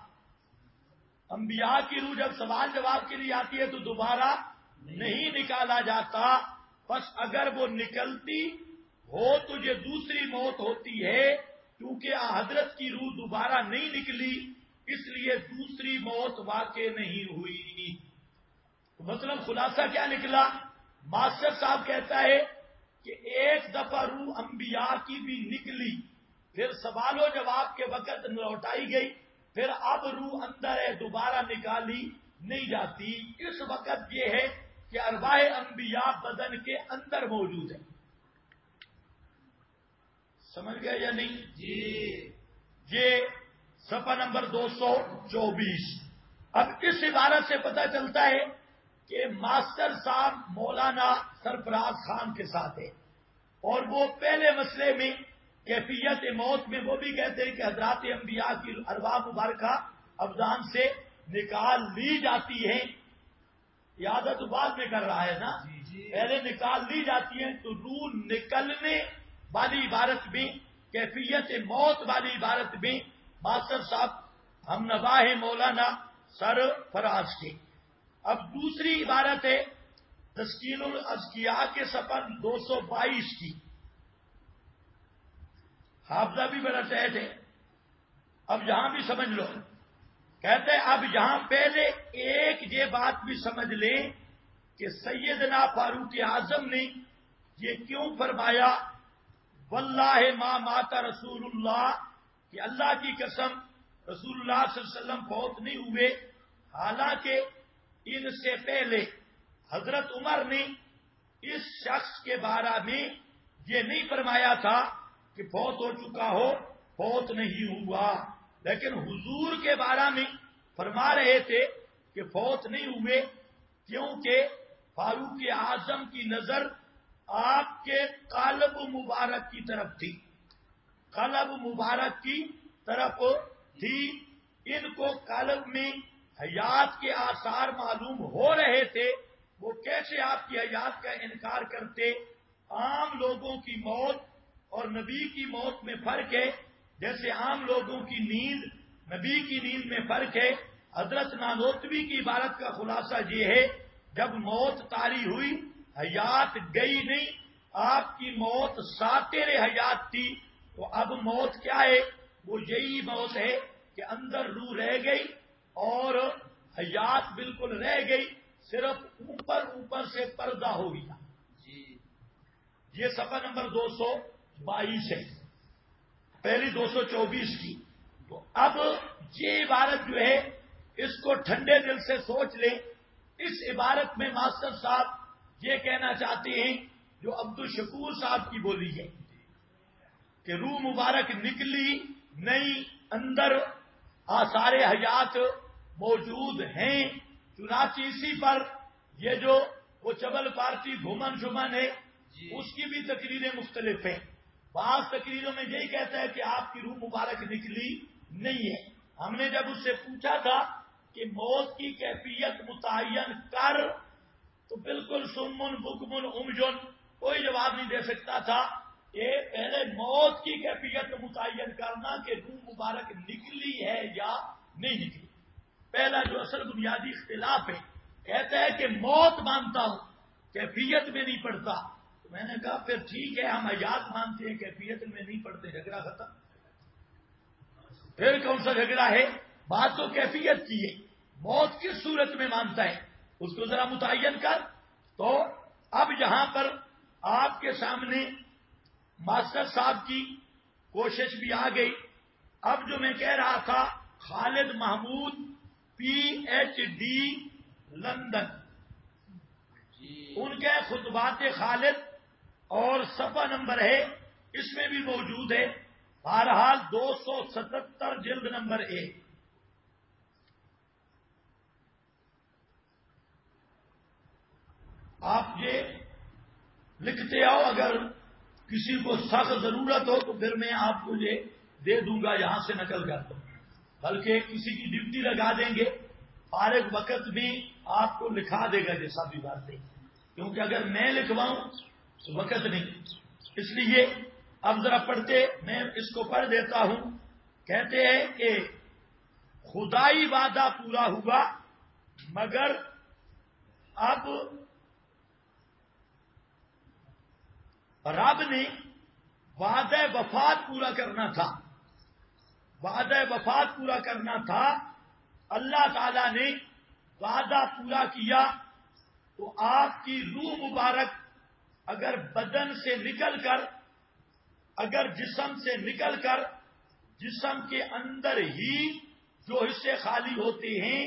انبیاء کی روح جب سوال جواب کے لیے آتی ہے تو دوبارہ نہیں نکالا جاتا، بس اگر وہ نکلتی ہو تو یہ دوسری موت ہوتی ہے، کیونکہ حضرت کی روح دوبارہ نہیں نکلی اس لیے دوسری موت واقع نہیں ہوئی۔ مطلب خلاصہ کیا نکلا؟ ماسٹر صاحب کہتا ہے کہ ایک دفعہ روح انبیاء کی بھی نکلی، پھر سوال و جواب کے وقت لوٹائی گئی، پھر اب روح اندر ہے دوبارہ نکالی نہیں جاتی۔ اس وقت یہ ہے کہ ارواح انبیاء بدن کے اندر موجود ہے۔ سمجھ گئے یا نہیں؟ جی، یہ صفحہ نمبر 224۔ اب اس عبارت سے پتہ چلتا ہے کہ ماسٹر صاحب مولانا سرفراز خان کے ساتھ ہے، اور وہ پہلے مسئلے میں کیفیت موت میں وہ بھی کہتے ہیں کہ حضرات انبیاء کی ارواح مبارکہ ابدان سے نکال لی جاتی ہے. عادت بعد میں کر رہا ہے نا، پہلے نکال لی جاتی ہے. تو روح نکلنے والی عبارت میں، کیفیت موت والی عبارت میں ماسٹر صاحب ہم نوا ہے مولانا سرفراز کے. اب دوسری عبارت ہے تسکین الاذکیاء کے صفحہ 222 کی. حافظہ بھی بڑا سہج ہے، اب یہاں بھی سمجھ لو. کہتے ہیں اب یہاں پہلے ایک یہ بات بھی سمجھ لیں کہ سیدنا فاروق اعظم نے یہ کیوں فرمایا واللہ ما مات رسول اللہ، کہ اللہ کی قسم رسول اللہ صلی اللہ علیہ وسلم فوت نہیں ہوئے. حالانکہ ان سے پہلے حضرت عمر نے اس شخص کے بارے میں یہ نہیں فرمایا تھا کہ فوت ہو چکا ہو، فوت نہیں ہوا، لیکن حضور کے بارے میں فرما رہے تھے کہ فوت نہیں ہوئے، کیونکہ فاروق اعظم کی نظر آپ کے قلب مبارک کی طرف تھی، قلب مبارک کی طرف تھی. ان کو قلب میں حیات کے آثار معلوم ہو رہے تھے. وہ کیسے آپ کی حیات کا انکار کرتے؟ عام لوگوں کی موت اور نبی کی موت میں فرق ہے. جیسے عام لوگوں کی نیند نبی کی نیند میں فرق ہے. حضرت نانوتوی کی عبارت کا خلاصہ یہ ہے جب موت طاری ہوئی حیات گئی نہیں، آپ کی موت ساتر حیات تھی. تو اب موت کیا ہے؟ وہ یہی موت ہے کہ اندر روح رہ گئی اور حیات بالکل رہ گئی، صرف اوپر سے پردہ ہو گیا. یہ صفحہ نمبر 222 ہے، پہلی 224 کی. تو اب یہ عبارت جو ہے اس کو ٹھنڈے دل سے سوچ لیں. اس عبارت میں ماسٹر صاحب یہ کہنا چاہتے ہیں جو عبد الشکور صاحب کی بولی ہے کہ روح مبارک نکلی نہیں، اندر آثار حیات موجود ہیں. چنانچہ اسی پر یہ جو وہ چبل پارٹی گھومن شمن ہے اس کی بھی تقریریں مختلف ہیں. بعض تقریروں میں یہی کہتا ہے کہ آپ کی روح مبارک نکلی نہیں ہے. ہم نے جب اس سے پوچھا تھا کہ موت کی کیفیت متعین کر، تو بالکل سمن بکمن امجن کوئی جواب نہیں دے سکتا تھا کہ پہلے موت کی کیفیت متعین کرنا کہ روح مبارک نکلی ہے یا نہیں نکلی. پہلا جو اصل بنیادی اختلاف ہے، کہتا ہے کہ موت مانتا ہوں کیفیت میں نہیں پڑتا. تو میں نے کہا پھر ٹھیک ہے، ہم حیات مانتے ہیں کیفیت میں نہیں پڑتے، جھگڑا ختم. پھر کون سا جھگڑا ہے؟ بات تو کیفیت کی ہے. موت کس صورت میں مانتا ہے اس کو ذرا متعین کر. تو اب یہاں پر آپ کے سامنے ماسٹر صاحب کی کوشش بھی آ گئی. اب جو میں کہہ رہا تھا خالد محمود PhD لندن، ان کے خطبات خالد اور صفحہ نمبر ہے اس میں بھی موجود ہے. بہرحال 277 جلد نمبر 1. آپ یہ لکھتے آؤ، اگر کسی کو سخت ضرورت ہو تو پھر میں آپ کو یہ دے دوں گا، یہاں سے نقل کر دوں، بلکہ کسی کی ڈیوٹی لگا دیں گے، فارغ وقت بھی آپ کو لکھا دے گا جیسا بھی بات ہے. کیونکہ اگر میں لکھواؤں تو وقت نہیں، اس لیے اب ذرا پڑھتے، میں اس کو پڑھ دیتا ہوں. کہتے ہیں کہ خدائی وعدہ پورا ہوا، مگر اب رب نے وعدہ وفات پورا کرنا تھا، وعدہ وفات پورا کرنا تھا. اللہ تعالی نے وعدہ پورا کیا. تو آپ کی روح مبارک اگر بدن سے نکل کر، اگر جسم سے نکل کر، جسم کے اندر ہی جو حصے خالی ہوتے ہیں،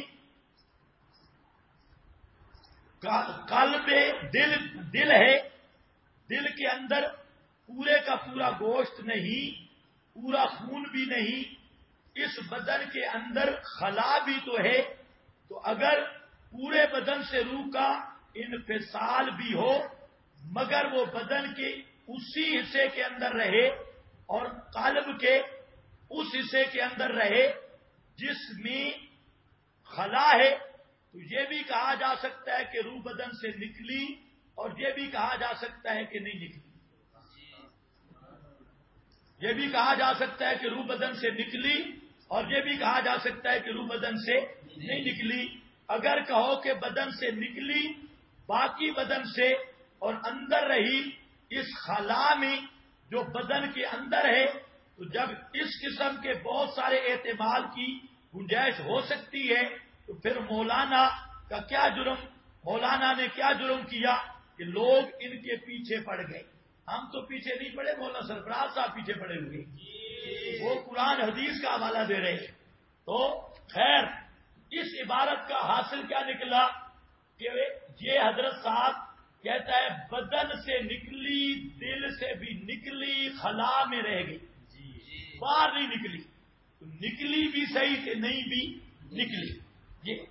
قلب دل ہے، دل کے اندر پورے کا پورا گوشت نہیں، پورا خون بھی نہیں، اس بدن کے اندر خلا بھی تو ہے. تو اگر پورے بدن سے روح کا انفصال بھی ہو مگر وہ بدن کے اسی حصے کے اندر رہے اور قلب کے اس حصے کے اندر رہے جس میں خلا ہے، تو یہ بھی کہا جا سکتا ہے کہ روح بدن سے نکلی اور یہ بھی کہا جا سکتا ہے کہ نہیں نکلی، یہ بھی کہا جا سکتا ہے کہ روح بدن سے نکلی اور یہ بھی کہا جا سکتا ہے کہ روح بدن سے نہیں نکلی۔ اگر کہو کہ بدن سے نکلی باقی بدن سے اور اندر رہی اس خلا میں جو بدن کے اندر ہے، تو جب اس قسم کے بہت سارے احتمال کی گنجائش ہو سکتی ہے تو پھر مولانا کا کیا جرم، مولانا نے کیا جرم کیا کہ لوگ ان کے پیچھے پڑ گئے۔ ہم تو پیچھے نہیں پڑے، مولانا سرفراز صاحب پیچھے پڑے ہوئے، وہ قرآن حدیث کا حوالہ دے رہے۔ تو خیر اس عبارت کا حاصل کیا نکلا کہ یہ حضرت صاحب کہتا ہے بدن سے نکلی، دل سے بھی نکلی، خلا میں رہ گئی، باہر نہیں نکلی، تو نکلی بھی صحیح کہ نہیں بھی نکلی۔ یہ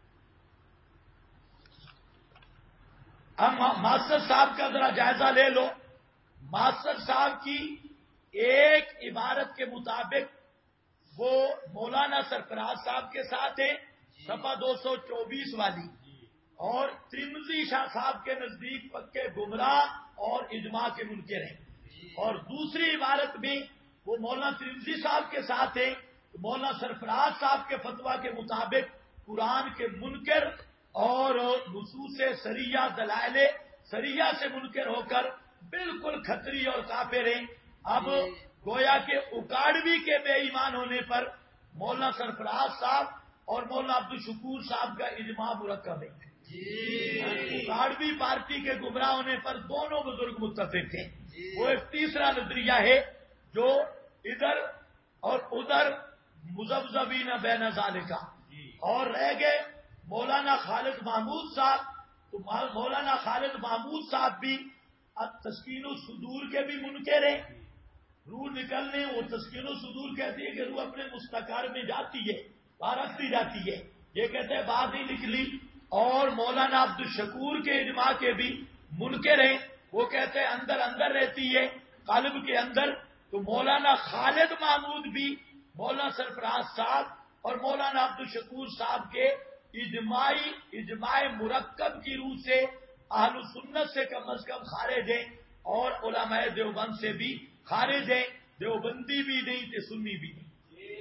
اب ماسٹر صاحب کا ذرا جائزہ لے لو۔ ماسٹر صاحب کی ایک عبارت کے مطابق وہ مولانا سرفراز صاحب کے ساتھ ہے، صفحہ 224 والی، اور ترمذی شاہ صاحب کے نزدیک پکے گمراہ اور اجماع کے منکر ہیں، اور دوسری عبارت میں وہ مولانا ترمذی صاحب کے ساتھ ہے، مولانا سرفراز صاحب کے فتویٰ کے مطابق قرآن کے منکر اور نصوص سریہ دلائل سریہ سے منکر ہو کر بالکل کھتری اور کافر ہیں۔ اب گویا کے اکاڑوی کے بے ایمان ہونے پر مولانا سرفراز صاحب اور مولانا عبدالشکور صاحب کا اجماع مرکب ہے۔ اکاڑوی پارٹی کے گمراہ ہونے پر دونوں بزرگ متفق ہیں۔ وہ ایک تیسرا نظریہ ہے جو ادھر اور ادھر مذبذبین بین ذالک، اور رہ گئے مولانا خالد محمود صاحب، تو مولانا خالد محمود صاحب بھی اب تسکین الصدور کے بھی منکر ہیں۔ روح نکلنے، وہ تسکین الصدور کہتی ہے کہ روح اپنے مستقر میں جاتی ہے، باہر رکھتی جاتی ہے، یہ کہتے ہیں باہر نہیں نکلی۔ اور مولانا عبدالشکور کے اجماع کے بھی منکر ہیں، وہ کہتے ہیں اندر اندر رہتی ہے قلب کے اندر۔ تو مولانا خالد محمود بھی مولانا سرفراز صاحب اور مولانا عبدالشکور صاحب کے اجماع مرکب کی روح سے اہل سنت سے کم از کم خارج ہیں، اور علماء دیوبند سے بھی خارج ہیں، دیوبندی بھی نہیں تھے، سنی بھی نہیں۔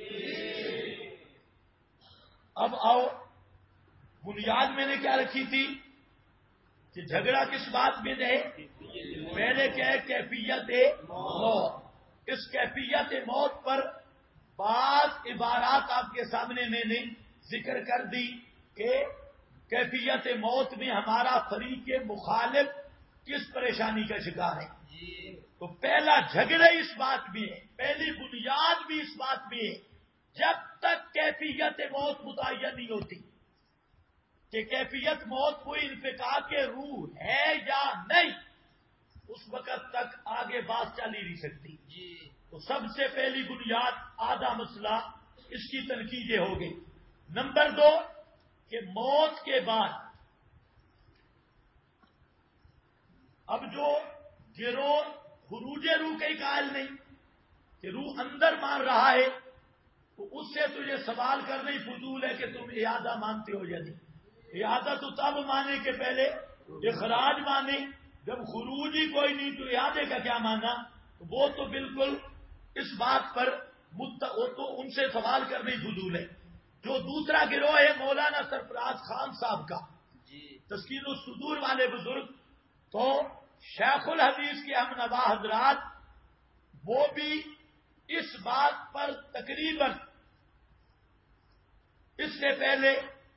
اب آؤ، بنیاد میں نے کیا رکھی تھی کہ جھگڑا کس بات میں ہے؟ پہلے کیا ہے؟ کیفیت موت۔ اس کیفیت موت پر بعض عبارات آپ کے سامنے میں نے ذکر کر دی کہ کیفیت موت میں ہمارا فریق مخالف کس پریشانی کا شکار ہے۔ تو پہلا جھگڑا اس بات میں ہے، پہلی بنیاد بھی اس بات میں ہے، جب تک کیفیت موت متعین نہیں ہوتی کہ کیفیت موت کوئی انفقاع کے روح ہے یا نہیں، اس وقت تک آگے بات چل ہی نہیں سکتی۔ تو سب سے پہلی بنیاد آدھا مسئلہ اس کی تنقید ہو گئی۔ نمبر 2 کہ موت کے بعد اب جو گروہ خروج روح کے قائل نہیں کہ روح اندر مان رہا ہے، تو اس سے تجھے سوال کرنا ہی فضول ہے کہ تم اعادہ مانتے ہو یا نہیں۔ اعادہ تو تب مانے کہ پہلے اخراج مانے، جب خروج ہی کوئی نہیں تو اعادے کا کیا مانا؟ وہ تو بالکل اس بات پر تو ان سے سوال کرنا ہی فضول ہے۔ جو دوسرا گروہ ہے مولانا سرفراز خان صاحب کا، تسکین الصدور والے بزرگ، تو شیخ الحدیث کے ہم نوا حضرات وہ بھی اس بات پر تقریباً اس سے پہلے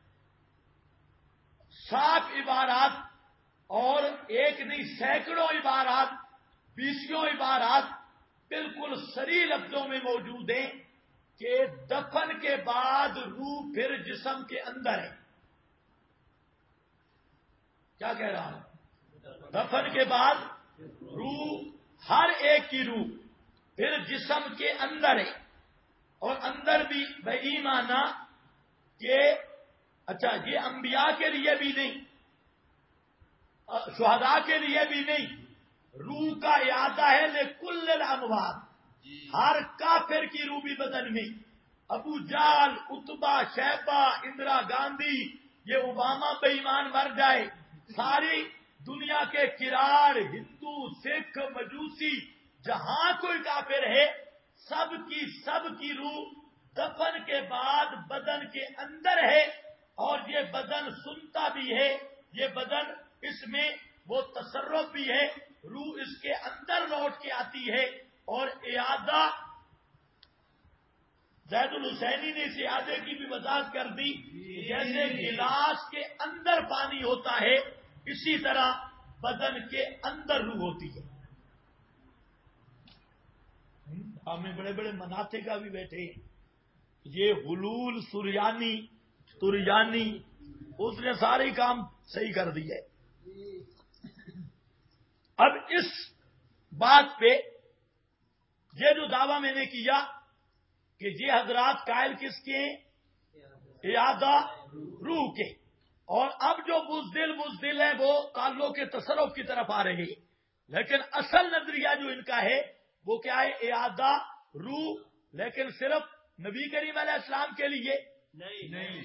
7 عبارات اور ایک نہیں سینکڑوں عبارات، 20 عبارات بالکل صریح لفظوں میں موجود ہیں کہ دفن کے بعد روح پھر جسم کے اندر ہے۔ کیا کہہ رہا ہوں؟ دفن کے بعد روح، ہر ایک کی روح پھر جسم کے اندر ہے، اور اندر بھی بہی مانا کہ اچھا یہ انبیاء کے لیے بھی نہیں، شہداء کے لیے بھی نہیں، روح کا اعادہ ہے لکل الاموات، ہر کافر کی روح بھی بدن میں. ابو جال، اتبا، شیبہ، اندرا گاندھی، یہ اوباما بے ایمان مر جائے، ساری دنیا کے کرار، ہندو، سکھ، مجوسی، جہاں کوئی کافر ہے، سب کی روح دفن کے بعد بدن کے اندر ہے، اور یہ بدن سنتا بھی ہے، یہ بدن اس میں وہ تصرف بھی ہے، روح اس کے اندر لوٹ کے آتی ہے. اور اعادہ زید الحسینی نے اس اعادے کی بھی وضاحت کر دی، جیسے گلاس کے اندر پانی ہوتا ہے اسی طرح بدن کے اندر روح ہوتی ہے. ہمیں بڑے بڑے مناتے کا بھی بیٹھے، یہ حلول سریانی تریانی، اس نے سارے کام صحیح کر دی ہے. اب اس بات پہ یہ جو دعویٰ میں نے کیا کہ یہ حضرات قائل کس کے ہیں؟ اعادہ روح کے. اور اب جو بزدل ہیں وہ تعلق کے تصرف کی طرف آ رہے ہیں، لیکن اصل نظریہ جو ان کا ہے وہ کیا ہے؟ اعادہ روح، لیکن صرف نبی کریم علیہ السلام کے لیے نہیں،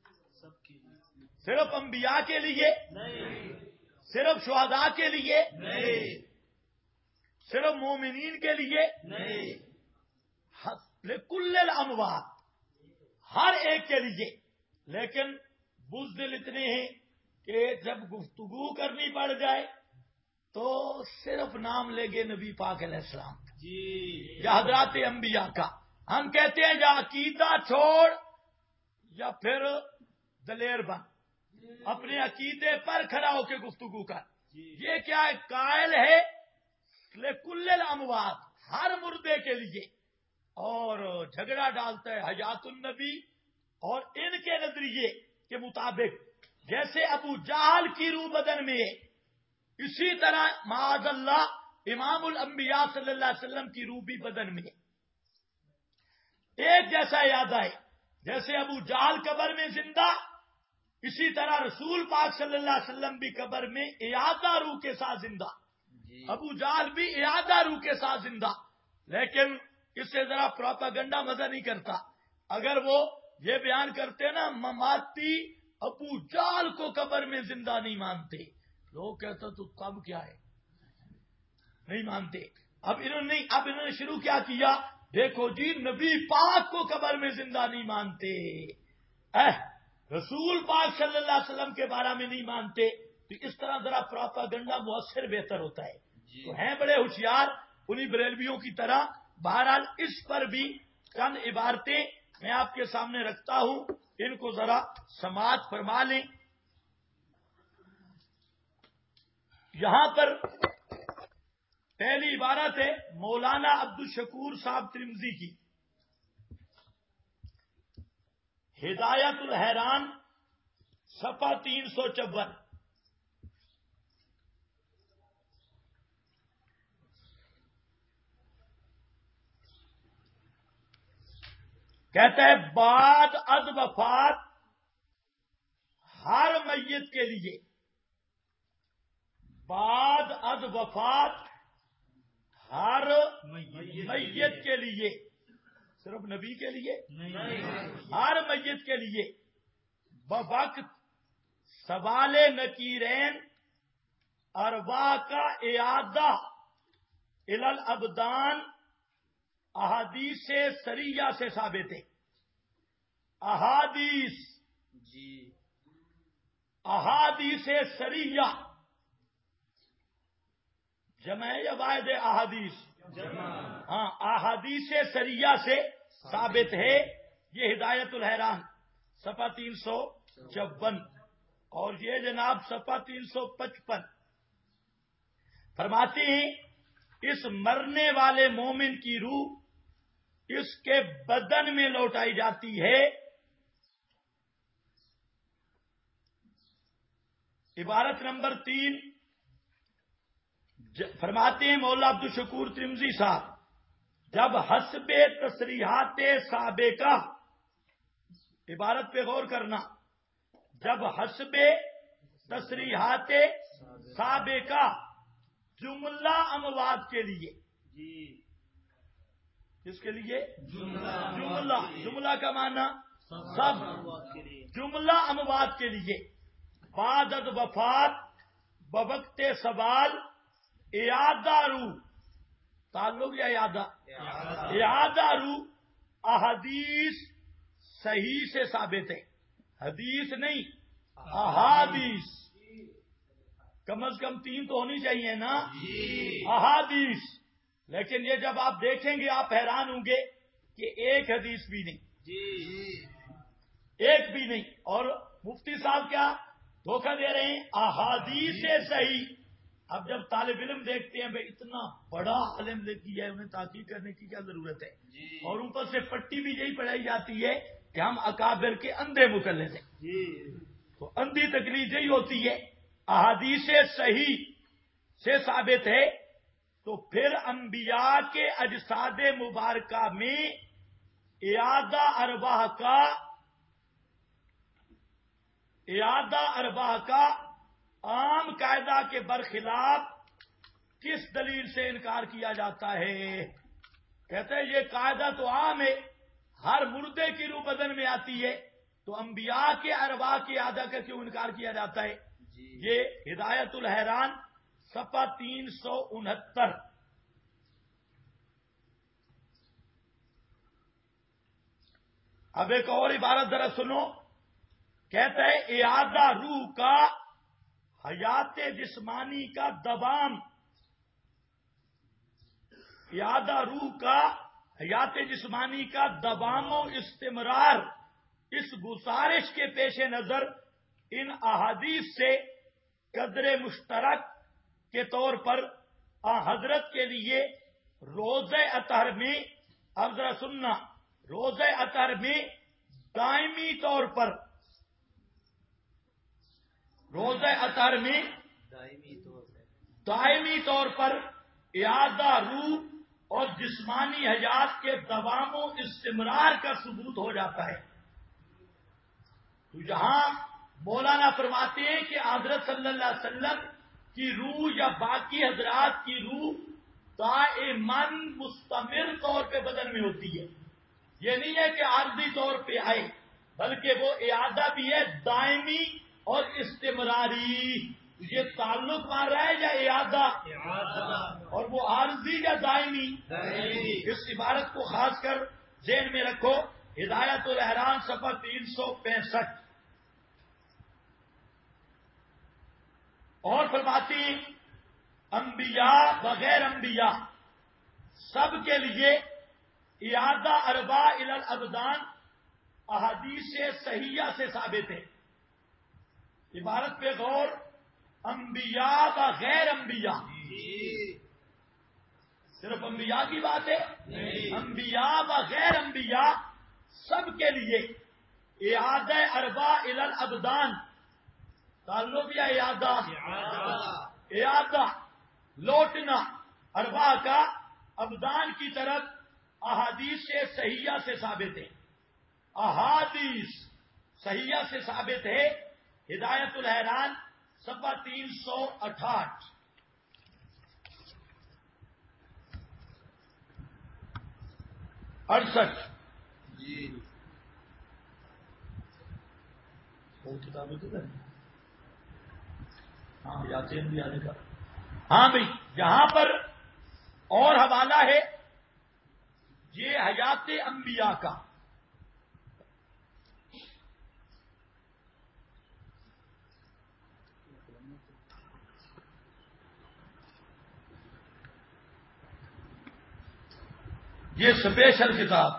صرف انبیاء کے لیے نہیں، صرف شہداء کے لیے نہیں، صرف مومنین کے لیے نہیں، لکل الاموات، ہر ایک کے لیے. لیکن بزدل اتنے ہیں کہ جب گفتگو کرنی پڑ جائے تو صرف نام لے گے نبی پاک علیہ السلام یا حضرات انبیاء کا. ہم کہتے ہیں یا عقیدہ چھوڑ یا پھر دلیر بن، اپنے عقیدے پر کھڑا ہو کے گفتگو کر. یہ کیا ہے؟ قائل ہے لکل الاموات، ہر مردے کے لیے، اور جھگڑا ڈالتا ہے حیات النبی اور ان کے نظریے کے مطابق جیسے ابو جہل کی روح بدن میں ہے، اسی طرح معاذ اللہ امام الانبیاء صلی اللہ علیہ وسلم کی روح بھی بدن میں ہے. ایک جیسا اعادہ ہے، جیسے ابو جہل قبر میں زندہ، اسی طرح رسول پاک صلی اللہ علیہ وسلم بھی قبر میں اعادہ روح کے ساتھ زندہ. ابو جہل بھی اعادہ روح کے ساتھ زندہ، لیکن اس سے ذرا پروپیگنڈا مزہ نہیں کرتا. اگر وہ یہ بیان کرتے نا مماتی ابو جہل کو قبر میں زندہ نہیں مانتے، لوگ کہتے تو تب کیا ہے، نہیں مانتے. اب انہوں نے شروع کیا دیکھو جی نبی پاک کو قبر میں زندہ نہیں مانتے، رسول پاک صلی اللہ علیہ وسلم کے بارے میں نہیں مانتے، تو اس طرح ذرا پروپیگنڈا مؤثر بہتر ہوتا ہے. تو ہیں بڑے ہوشیار انہی بریلویوں کی طرح. بہرحال اس پر بھی چند عبارتیں میں آپ کے سامنے رکھتا ہوں، ان کو ذرا سماعت فرما لیں. یہاں پر پہلی عبارت ہے مولانا عبدالشکور صاحب ترمذی کی، ہدایت الحیران صفحہ 354. کہتا ہے بعد از وفات ہر میت کے لیے، بعد از وفات ہر میت کے لیے، صرف نبی کے لیے ہر میت کے لیے، بوقت سوال نکیرین ارواح کا اعادہ الی الابدان احادیث سریہ سے ثابت ہے. احادیث سریہ جمع یا واحد احادیث؟ ہاں، احادیث سریہ سے ثابت ہے. یہ ہدایت الحیران صفحہ 354 اور یہ جناب صفحہ 355 فرماتے ہیں اس مرنے والے مومن کی روح اس کے بدن میں لوٹائی جاتی ہے. عبارت نمبر 3 فرماتے ہیں مولا عبدالشکور ترمذی صاحب، جب حسب تصریحات سابقہ، عبارت پہ غور کرنا، جب حسب تصریحات سابقہ جملہ اموات کے لیے، کس کے لیے؟ جملہ کا معنی سب، جملہ اموات کے لیے بعد از وفات بوقت سوال اعادہ رو، تعلق یا اعادہ رو احادیث صحیح سے ثابت ہے، حدیث نہیں احادیث، کم از کم 3 تو ہونی چاہیے نا، احادیث۔ لیکن یہ جب آپ دیکھیں گے آپ حیران ہوں گے کہ ایک حدیث بھی نہیں، ایک بھی نہیں، اور مفتی صاحب کیا دھوکہ دے رہے ہیں، احادیث صحیح۔ اب جب طالب علم دیکھتے ہیں بھائی اتنا بڑا عالم لکھی ہے، انہیں تحقیق کرنے کی کیا ضرورت ہے، اور اوپر سے پٹی بھی یہی پڑھائی جاتی ہے کہ ہم اکابر کے اندھے مقلد ہیں، تو اندھی تقلید یہی ہوتی ہے۔ احادیث صحیح سے ثابت ہے تو پھر انبیاء کے اجساد مبارکہ میں اعادہ ارواح کا عام قاعدہ کے برخلاف کس دلیل سے انکار کیا جاتا ہے؟ کہتے ہیں یہ قاعدہ تو عام ہے، ہر مردے کی روح بدن میں آتی ہے، تو انبیاء کے ارواح کے اعادہ کا کیوں انکار کیا جاتا ہے؟ یہ ہدایت الحیران صفحہ 369۔ اب ایک اور عبارت ذرا سنو، کہتا ہے اعادہ روح کا حیات جسمانی کا دوام، اعادہ روح کا حیات جسمانی کا دوام و استمرار، اس گزارش کے پیش نظر ان احادیث سے قدر مشترک کے طور پر حضرت کے لیے روزہ اطہر میں، اب ذرا سننا، روزہ اطہر میں دائمی طور پر، روزہ اطہر میں دائمی طور پر اعادہ روح اور جسمانی حیات کے دوام و استمرار کا ثبوت ہو جاتا ہے۔ تو جہاں مولانا فرماتے ہیں کہ حضرت صلی اللہ علیہ وسلم کی روح یا باقی حضرات کی روح دائماً مستمر طور پہ بدن میں ہوتی ہے، یہ نہیں ہے کہ عارضی طور پہ آئے، بلکہ وہ اعادہ بھی ہے دائمی اور استمراری۔ یہ تعلق مار رہا ہے یا اعادہ، اور وہ عارضی یا دائمی؟ اس عبارت کو خاص کر ذہن میں رکھو، ہدایت الحیران صفحہ 365۔ اور فرماتے ہیں انبیاء بغیر انبیاء سب کے لیے اعادہ ارواح الی الابدان احادیث صحیحہ سے ثابت ہے۔ عبارت پہ غور، انبیاء بغیر انبیاء، صرف انبیاء کی بات ہے؟ انبیاء بغیر انبیاء سب کے لیے اعادہ ارواح الی الابدان، تعلق یا اعادہ لوٹنا ارواح کا ابدان کی طرف احادیث صحیحہ سے ثابت ہے، احادیث صحیحہ سے ثابت ہے۔ ہدایت الحیران صفحہ 368۔ کتابیں کدھر ہیں؟ ہاں یاتین بھی آنے کا، ہاں بھائی یہاں پر اور حوالہ ہے یہ حیات انبیاء کا، یہ اسپیشل کتاب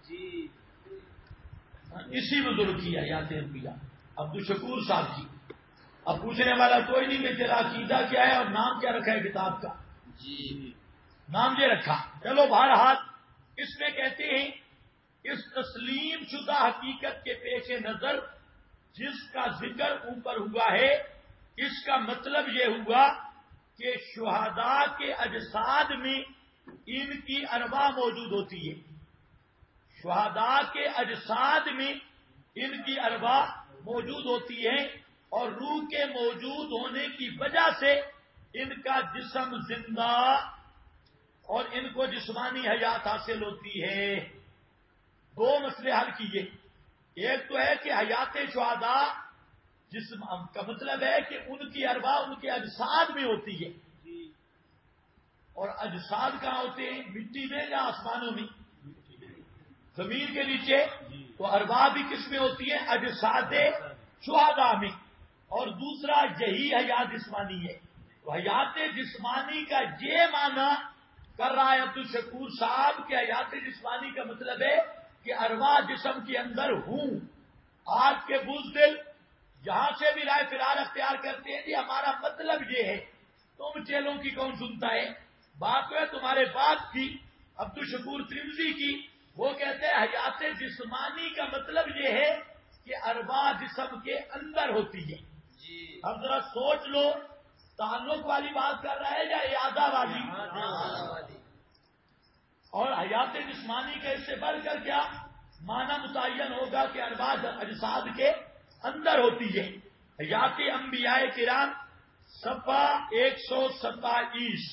اسی بزرگ کی ہے حیات انبیاء، عبدالشکور صاحب کی۔ اب پوچھنے والا کوئی نہیں کہ تیرا عقیدہ کیا ہے اور نام کیا رکھا ہے کتاب کا؟ نام یہ رکھا۔ چلو بہرحال اس میں کہتے ہیں اس تسلیم شدہ حقیقت کے پیش نظر جس کا ذکر اوپر ہوا ہے، اس کا مطلب یہ ہوا کہ شہداء کے اجساد میں ان کی ارواح موجود ہوتی ہے، شہداء کے اجساد میں ان کی ارواح موجود ہوتی ہیں اور روح کے موجود ہونے کی وجہ سے ان کا جسم زندہ اور ان کو جسمانی حیات حاصل ہوتی ہے۔ دو مسئلے حل کیے، ایک تو ہے کہ حیات شہداء جسم کا مطلب ہے کہ ان کی ارواح ان کے اجساد میں ہوتی ہے، اور اجساد کہاں ہوتے ہیں؟ مٹی میں یا آسمانوں میں؟ زمین کے نیچے۔ تو ارواح بھی کس میں ہوتی ہے؟ اجساد شہداء میں۔ اور دوسرا یہی حیات جسمانی ہے۔ تو حیات جسمانی کا یہ معنی کر رہا ہے عبدالشکور صاحب کہ حیات جسمانی کا مطلب ہے کہ ارواح جسم کے اندر ہوں۔ آج کے بزدل جہاں سے بھی رائے فرار اختیار کرتے ہیں، جی ہمارا مطلب یہ ہے، تم چیلوں کی کون سنتا ہے؟ بات تو ہے تمہارے باپ کی، عبدالشکور ترمذی کی، وہ کہتے ہیں حیات جسمانی کا مطلب یہ ہے کہ ارواح جسم کے اندر ہوتی ہے۔ اب ذرا سوچ لو، تعلق والی بات کر رہا ہے یا اعادہ والی؟ اور حیات جسمانی کا اس سے بڑھ کر کیا معنی متعین ہوگا کہ ارواح اجساد کے اندر ہوتی ہے۔ حیات انبیاء کرام صفحہ 127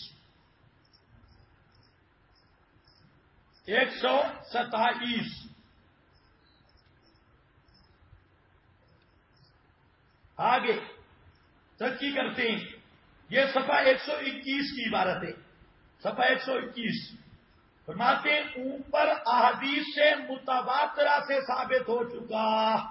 127 آگے ترقی کرتے ہیں۔ یہ صفحہ 121 کی عبارت ہے، صفحہ 121 فرماتے ہیں اوپر احادیث سے متواترہ سے ثابت ہو چکا۔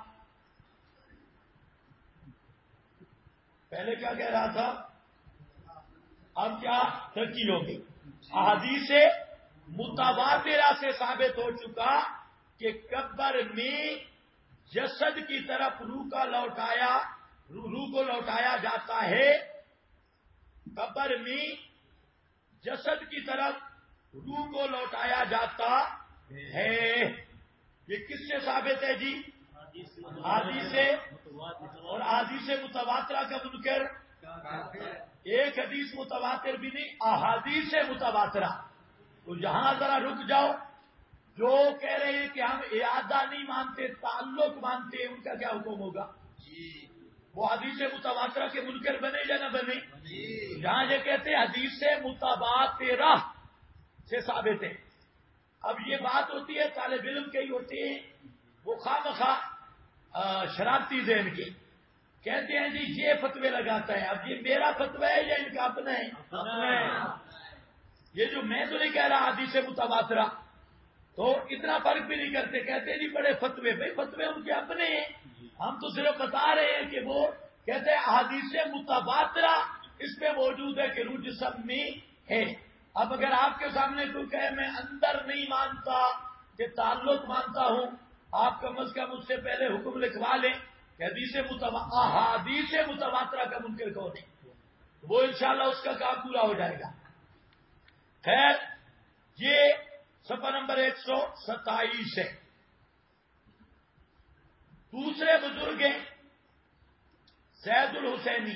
پہلے کیا کہہ رہا تھا؟ اب کیا ترقی ہوگی؟ احادیث سے متواترہ سے ثابت ہو چکا کہ قبر میں جسد کی طرف روح کو لوٹایا جاتا ہے۔ قبر میں جسد کی طرف روح کو لوٹایا جاتا ہے۔ یہ کس سے ثابت ہے جی؟ حدیث سے، اور حدیث سے متواترہ کا منکر ایک حدیث متواتر بھی نہیں، احادیث سے متواترہ۔ تو یہاں ذرا رک جاؤ، جو کہہ رہے ہیں کہ ہم اعادہ نہیں مانتے، تعلق مانتے ہیں، ان کا کیا حکم ہوگا؟ وہ حدیث متواترہ کے منکر بنے یا نہ بنے؟ جہاں یہ کہتے ہیں حدیث متواترہ سے ثابت ہے۔ اب یہ بات ہوتی ہے طالب علم کے ہی ہوتے ہیں، وہ خواہ شرارتی ذہن کے کہتے ہیں جی یہ فتوے لگاتا ہے، اب یہ میرا فتویٰ ہے یا ان کا اپنا ہے؟ یہ جو میں تو نہیں کہہ رہا حدیث متواترہ، تو اتنا فرق بھی نہیں کرتے، کہتے ہیں جی بڑے فتوے، بھائی فتوے ان کے اپنے ہیں، ہم تو صرف بتا رہے ہیں کہ وہ کہتے ہیں حدیث متواترہ اس پہ موجود ہے کہ روح جسم میں ہے۔ اب اگر آپ کے سامنے کوئی کہے میں اندر نہیں مانتا کہ تعلق مانتا ہوں، آپ کم از کم اس سے پہلے حکم لکھوا لیں کہ حدیث متواترہ کا منکر کون ہے، وہ انشاءاللہ اس کا کام پورا ہو جائے گا۔ خیر، یہ صفحہ نمبر 127 ہے۔ دوسرے بزرگ ہیں سید الحسینی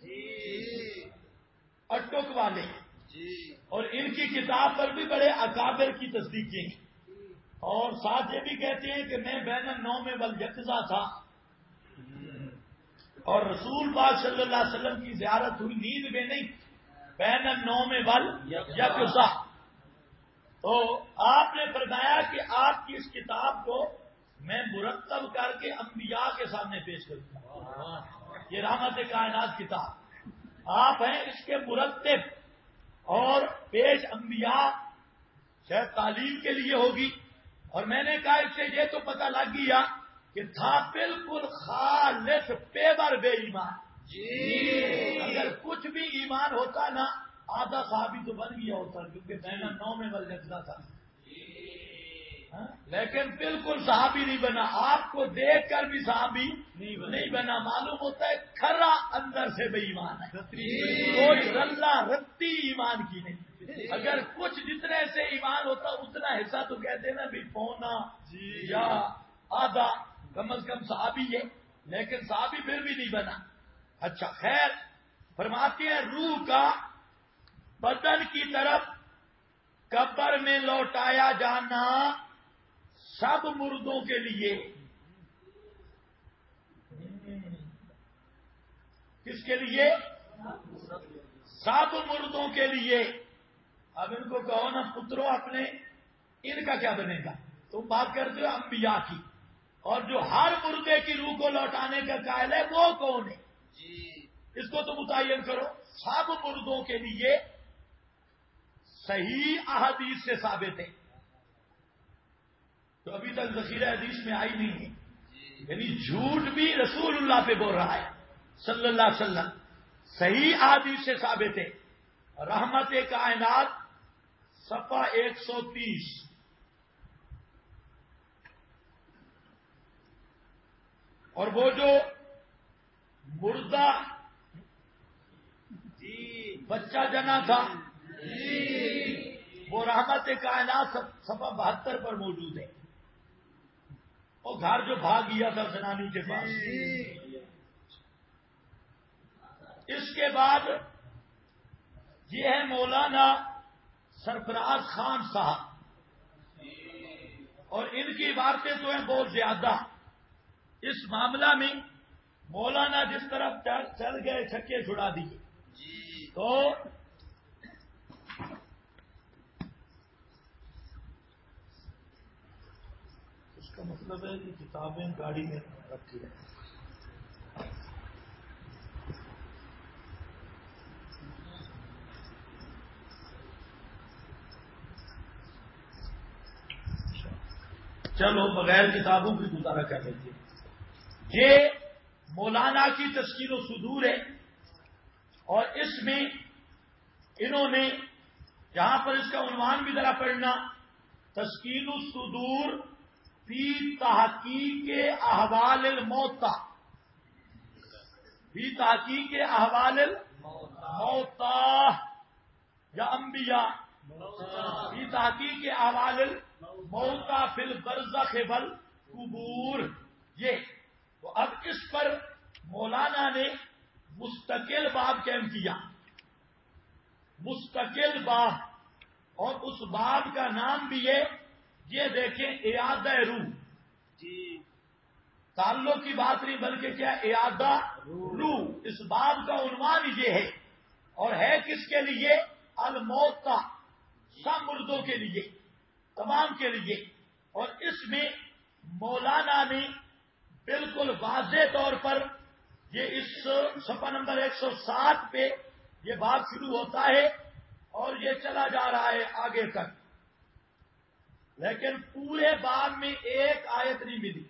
اٹک والے، اور ان کی کتاب پر بھی بڑے اکابر کی تصدیقیں ہیں، اور ساتھ یہ بھی کہتے ہیں کہ میں بین النوم والیقظہ تھا، اور رسول پاک صلی اللہ علیہ وسلم کی زیارت ہوئی نیند میں نہیں، بین النوم والیقظہ۔ تو آپ نے فرمایا کہ آپ کی اس کتاب کو میں مرتب کر کے انبیاء کے سامنے پیش کروں گا۔ یہ رحمت کائنات کتاب، آپ ہیں اس کے مرتب، اور پیش انبیاء شاید تعلیم کے لیے ہوگی۔ اور میں نے کہا اس سے یہ تو پتہ لگ گیا کہ تھا بالکل خالص پیور بے ایمان۔ اگر کچھ بھی ایمان ہوتا نا آدھا صحابی تو بن گیا ہوتا، کیونکہ بین النوم والیقظہ تھا، لیکن بالکل صحابی نہیں بنا، آپ کو دیکھ کر بھی صحابی نہیں بنا، معلوم ہوتا ہے کھرا اندر سے بے ایمان ہے، کوئی رلا رتی ایمان کی نہیں۔ اگر کچھ جتنے سے ایمان ہوتا اتنا حصہ تو کہتے نا بھی پونا یا آدھا، کم از کم صحابی ہے، لیکن صحابی پھر بھی نہیں بنا۔ اچھا خیر، فرماتے ہیں روح کا بدن کی طرف قبر میں لوٹایا جانا سب مردوں کے لیے کس کے لیے؟ سب مردوں کے لیے۔ اب ان کو کہو نا پترو اپنے، ان کا کیا بنے گا؟ تم بات کرتے ہو انبیاء کی، اور جو ہر مردے کی روح کو لوٹانے کا قائل ہے وہ کون ہے؟ اس کو تو متعین کرو۔ سب مردوں کے لیے صحیح احادیث سے ثابت ہے، تو ابھی تک ذخیرہ حدیث میں آئی نہیں ہے، یعنی جھوٹ بھی رسول اللہ پہ بول رہا ہے صلی اللہ علیہ وسلم، صحیح احادیث سے ثابت ہے۔ رحمت کائنات صفحہ 130، اور وہ جو مردہ بچہ جنا تھا وہ رحمت کائنات صفحہ 72 پر موجود ہے، وہ گھر جو بھاگ گیا تھا زنانی کے پاس۔ اس کے بعد یہ ہے مولانا سرفراز خان صاحب، اور ان کی عبارتیں تو ہیں بہت زیادہ۔ اس معاملہ میں مولانا جس طرف چل گئے چھکے چھڑا دیے، تو اس کا مطلب ہے کہ کتابیں گاڑی میں رکھی ہیں۔ چلو بغیر کتابوں کی گزارا کر لیتے ہیں۔ یہ مولانا کی تسکین و صدور ہے، اور اس میں انہوں نے جہاں پر اس کا عنوان بھی ذرا پڑھنا، تسکین الصدور فی تحقیق احوال الموتى، فی تحقیق احوال الموتى یا انبیاء، فی تحقیق احوال الموتى فی البرزخ والقبور، یہ تو اب اس پر مولانا نے مستقل باب قائم کیا، مستقل باب، اور اس باب کا نام بھی ہے، یہ دیکھیں، اعادہ روح، تعلق کی بات نہیں بلکہ کیا، اعادہ روح، اس باب کا عنوان یہ ہے، اور ہے کس کے لیے؟ الموتى، سب مردوں کے لیے، تمام کے لیے۔ اور اس میں مولانا نے بالکل واضح طور پر یہ اس صفحہ نمبر 107 پہ یہ باب شروع ہوتا ہے اور یہ چلا جا رہا ہے آگے تک، لیکن پورے باب میں ایک آیت نہیں ملی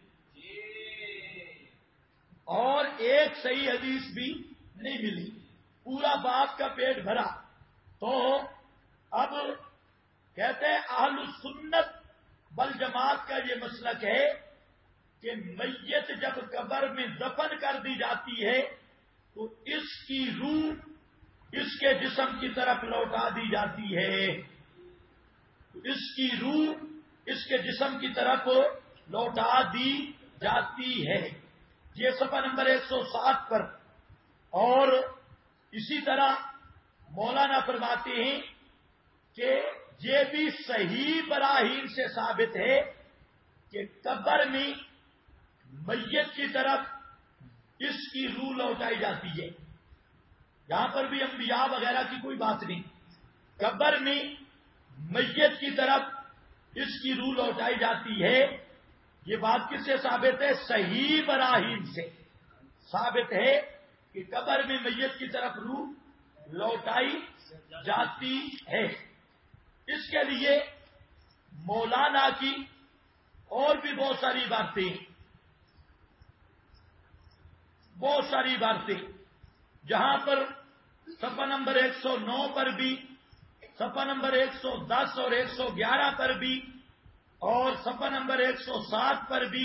اور ایک صحیح حدیث بھی نہیں ملی، پورا باب کا پیٹ بھرا۔ تو اب کہتے ہیں اہل السنت والجماعت کا یہ مسلک ہے کہ میت جب قبر میں دفن کر دی جاتی ہے تو اس کی روح اس کے جسم کی طرف لوٹا دی جاتی ہے، اس کی روح اس کے جسم کی طرف لوٹا دی جاتی ہے، یہ صفحہ نمبر 107 پر۔ اور اسی طرح مولانا فرماتے ہیں کہ یہ بھی صحیح براہین سے ثابت ہے کہ قبر میں میت کی طرف اس کی روح لوٹائی جاتی ہے، یہاں پر بھی انبیاء وغیرہ کی کوئی بات نہیں، قبر میں میت کی طرف اس کی روح لوٹائی جاتی ہے۔ یہ بات کس سے ثابت ہے؟ صحیح براہین سے ثابت ہے کہ قبر میں میت کی طرف روح لوٹائی جاتی ہے۔ اس کے لیے مولانا کی اور بھی بہت ساری باتیں، جہاں پر صفحہ نمبر 109 پر بھی، صفحہ نمبر 110 اور 111 پر بھی، اور صفحہ نمبر 107 پر بھی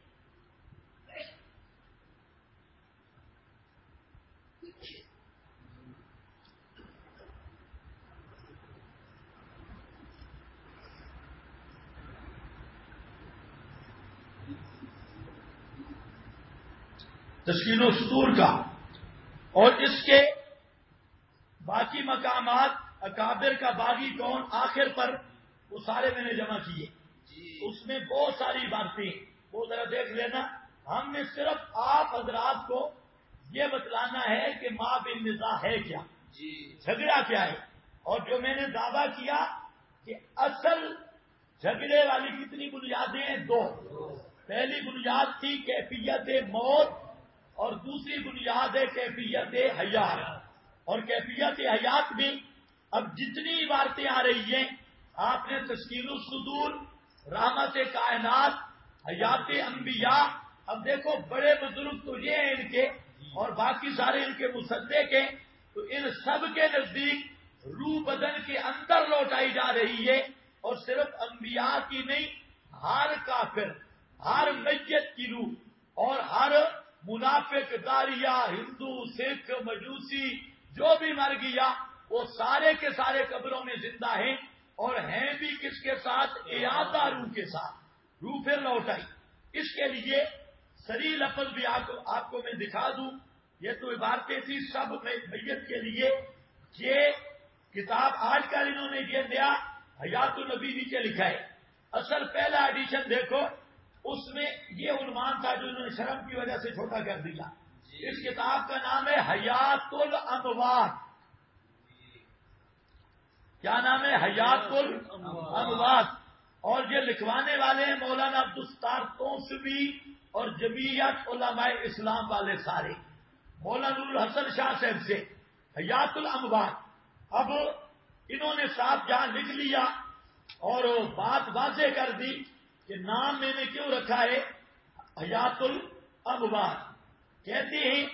تسکین و صدور کا، اور اس کے باقی مقامات اکابر کا باغی کون آخر پر وہ سارے میں نے جمع کیے، اس میں بہت ساری باتیں وہ ذرا دیکھ لینا۔ ہم نے صرف آپ حضرات کو یہ بتلانا ہے کہ ما بالنزاع ہے کیا، جی جھگڑا کیا ہے. اور جو میں نے دعویٰ کیا کہ اصل جھگڑے والی کتنی بنیادیں ہیں؟ دو. پہلی بنیاد تھی کیفیت موت اور دوسری بنیاد ہے کیفیت حیات. اور کیفیت حیات میں اب جتنی عبارتیں آ رہی ہیں، آپ نے تسکین الصدور، رحمت کائنات، حیات انبیاء، اب دیکھو بڑے بزرگ تو یہ ہیں ان کے اور باقی سارے ان کے مصدق ہیں، تو ان سب کے نزدیک روح بدن کے اندر لوٹائی جا رہی ہے. اور صرف انبیاء کی نہیں، ہر کافر، ہر میت کی روح اور ہر منافق، داریہ، ہندو، سکھ، مجوسی جو بھی مر گیا وہ سارے کے سارے قبروں میں زندہ ہیں، اور ہیں بھی کس کے ساتھ؟ اعادہ روح کے ساتھ. روح پھر لوٹ آئی. اس کے لیے صریح لفظ بھی آپ کو میں دکھا دوں. یہ تو عبارتیں تھی سب میت کے لیے. یہ کتاب آج کل انہوں نے یہ دیا حیات النبی نیچے لکھا ہے. اصل پہلا ایڈیشن دیکھو، اس میں یہ عنوان تھا جو انہوں نے شرم کی وجہ سے چھوٹا کر دیا. اس کتاب کا نام ہے حیات الاموات. کیا نام ہے؟ حیات الاموات. اور یہ لکھوانے والے ہیں مولانا عبدالستار توسوی اور جمعیت علماء اسلام والے سارے، مولانا الحسن شاہ صاحب سے حیات الاموات. اب انہوں نے صاحب جہاں لکھ لیا اور بات واضح کر دی کہ نام میں نے کیوں رکھا ہے حیات الاموات. کہتے ہیں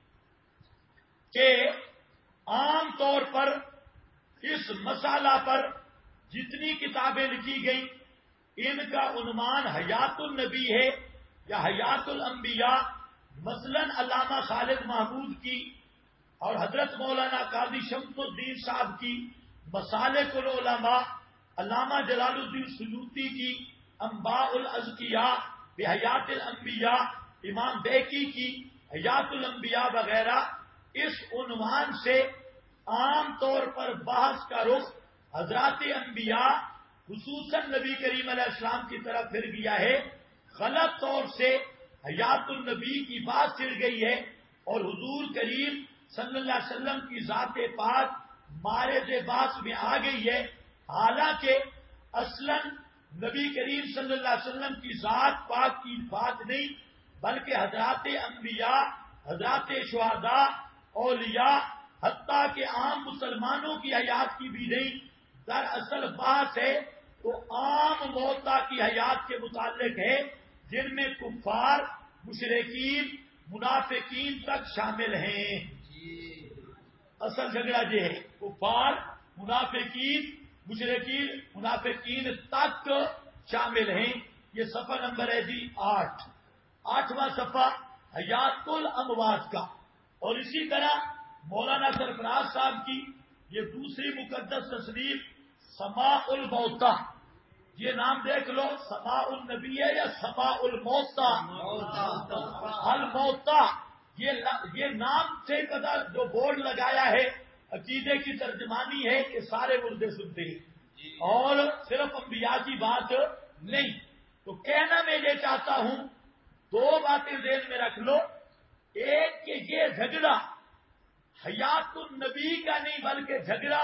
کہ عام طور پر اس مسئلہ پر جتنی کتابیں لکھی گئیں ان کا عنوان حیات النبی ہے یا حیات الانبیاء. مثلا علامہ خالد محمود کی اور حضرت مولانا قاضی شمس الدین صاحب کی مسالک العلماء، علامہ جلال الدین سیوطی کی انباء الازکیاء بحیات الانبیاء، امام بیکی کی حیات الانبیاء وغیرہ. اس عنوان سے عام طور پر بحث کا رخ حضرات انبیاء خصوصاً نبی کریم علیہ السلام کی طرف پھر گیا ہے. غلط طور سے حیات النبی کی بات چڑھ گئی ہے اور حضور کریم صلی اللہ علیہ وسلم کی ذات پاک مارد باس میں آ گئی ہے. حالانکہ اصلاً نبی کریم صلی اللہ علیہ وسلم کی ذات پاک کی بات نہیں، بلکہ حضرات انبیاء، حضرات شہداء، اولیاء، حتیٰ کہ عام مسلمانوں کی حیات کی بھی نہیں. دراصل بات ہے تو عام موتا کی حیات کے متعلق ہے جن میں کفار، مشرکین، منافقین تک شامل ہیں. اصل جھگڑا یہ ہے کفار، منافقین، مشرکین، منافقین تک شامل ہیں. یہ صفحہ نمبر ہے جی 8واں صفحہ حیات الاموات کا. اور اسی طرح مولانا سرفراز صاحب کی یہ دوسری مقدس تصنیف سماع الموتا، یہ نام دیکھ لو، سماع النبی ہے یا سماع الموتا؟ الموتا. یہ نام سے قدر جو بورڈ لگایا ہے عقیدے کی ترجمانی ہے کہ سارے مردے سنتے ہیں اور صرف انبیاء کی بات نہیں. تو کہنا میں یہ چاہتا ہوں دو باتیں ذہن میں رکھ لو. ایک کہ یہ جھگڑا حیات النبی کا نہیں بلکہ جھگڑا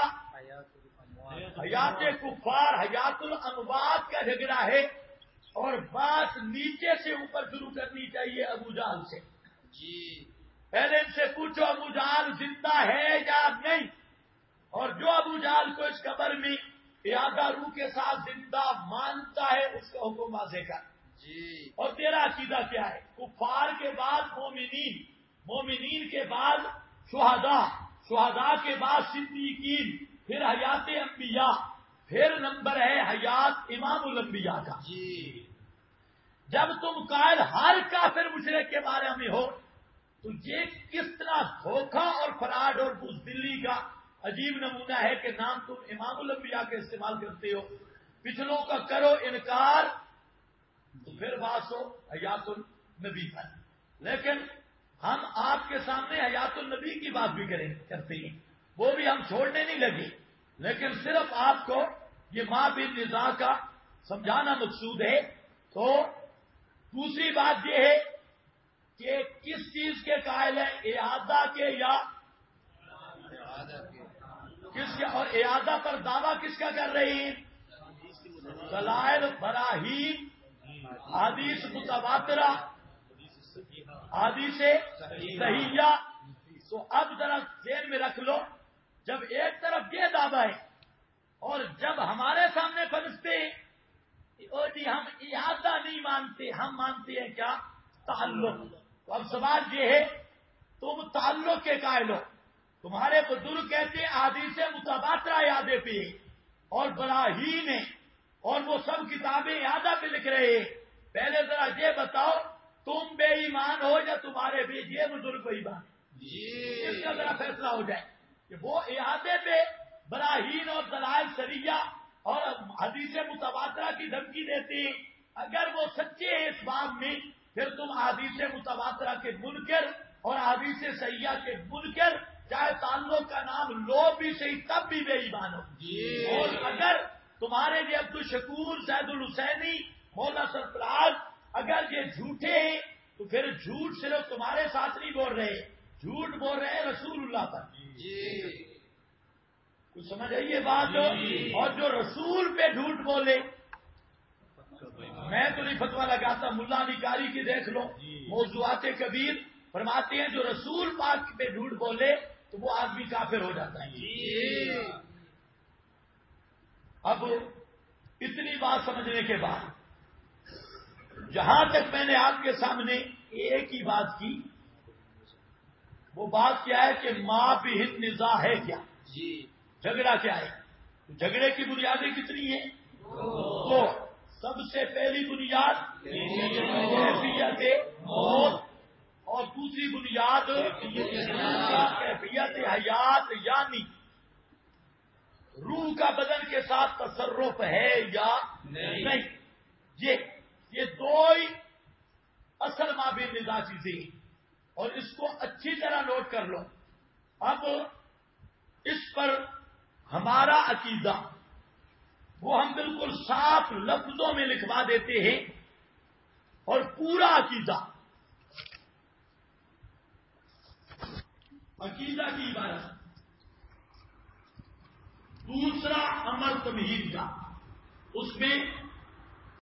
حیات کفار، حیات الاموات کا جھگڑا ہے. اور بات نیچے سے اوپر شروع کرنی چاہیے ابو جہل سے. پہلے ان سے پوچھو ابو جہل زندہ ہے یا نہیں، اور جو ابو جہل کو اس قبر میں اعادہ روح کے ساتھ زندہ مانتا ہے اس کا حکم واضح کر. اور تیرا عقیدہ کیا ہے؟ کفار کے بعد مومنین، مومنین کے بعد شہداء، شہداء کے بعد صدیقین، پھر حیات انبیاء، پھر نمبر ہے حیات امام الانبیاء کا. جب تم قائل ہر کافر مشرک کے بارے میں ہو تو یہ کس طرح دھوکہ اور فراڈ اور بزدلی کا عجیب نمونہ ہے کہ نام تم امام الانبیاء کے استعمال کرتے ہو. پچھلوں کا کرو انکار تو پھر بات ہو حیات النبی پر. لیکن ہم آپ کے سامنے حیات النبی کی بات بھی کرتے ہیں، وہ بھی ہم چھوڑنے نہیں لگے. لیکن صرف آپ کو یہ ما بالنزاع کا سمجھانا مقصود ہے. تو دوسری بات یہ ہے کہ کس چیز کے قائل ہیں، اعادہ کے یا کس کے؟ اور اعادہ پر دعویٰ کس کا کر رہی ہیں؟ دلائل براہین، حدیث متواترہ، حدیث صحیحہ۔ تو اب ذرا ذہن میں رکھ لو، جب ایک طرف یہ دعویٰ ہے اور جب ہمارے سامنے فرشتے او جی ہم اعادہ نہیں مانتے، ہم مانتے ہیں کیا؟ تعلق۔ تو اب سوال یہ ہے، تم تعلق کے قائل ہو، تمہارے بزرگ کہتے ہیں احادیث متواترہ اعادے پہ اور براہین ہیں، اور وہ سب کتابیں اعادہ پہ لکھ رہے ہیں۔ پہلے ذرا یہ بتاؤ، تم بے ایمان ہو یا تمہارے بھی یہ بزرگ بے ایمان؟ اس کا ذرا فیصلہ ہو جائے کہ وہ اعادے پہ براہین اور دلائل شریعہ اور حدیث متواترہ کی دھمکی دیتے ہیں۔ اگر وہ سچے ہیں اس باب میں، پھر تم حدیث متواترہ کے منکر اور حدیث صحیحہ کے منکر، چاہے تعلق کا نام لو بھی صحیح، تب بھی بے ایمان ہو۔ اور اگر تمہارے لیے عبد الشکور، زید الحسینی، مولا سرفراز اگر یہ جھوٹے ہیں تو پھر جھوٹ صرف تمہارے ساتھ نہیں بول رہے، جھوٹ بول رہے ہیں رسول اللہ پر۔ کچھ سمجھ آئیے بات؟ اور جو رسول پہ جھوٹ بولے، میں تو نہیں فتوا لگاتا، ملا علی قاری کی دیکھ لو، موضوعات کبیر فرماتے ہیں جو رسول پاک پہ جھوٹ بولے تو وہ آدمی کافر ہو جاتا ہے۔ اب اتنی بات سمجھنے کے بعد جہاں تک میں نے آپ کے سامنے ایک ہی بات کی، وہ بات کیا ہے کہ ماں بھی ہت نزاع ہے کیا؟ جھگڑا کیا ہے؟ جھگڑے کی بنیادیں کتنی ہیں؟ تو سب سے پہلی بنیاد کیفیت موت، اور دوسری بنیاد کیفیت حیات، یعنی روح کا بدن کے ساتھ تصرف ہے یا نہیں۔ یہ دو ہی اصل مابین نزاع چیزیں ہیں، اور اس کو اچھی طرح نوٹ کر لو۔ اب اس پر ہمارا عقیدہ وہ ہم بالکل صاف لفظوں میں لکھوا دیتے ہیں، اور پورا عقیدہ کی عبارت۔ دوسرا امر تمہید کا، اس میں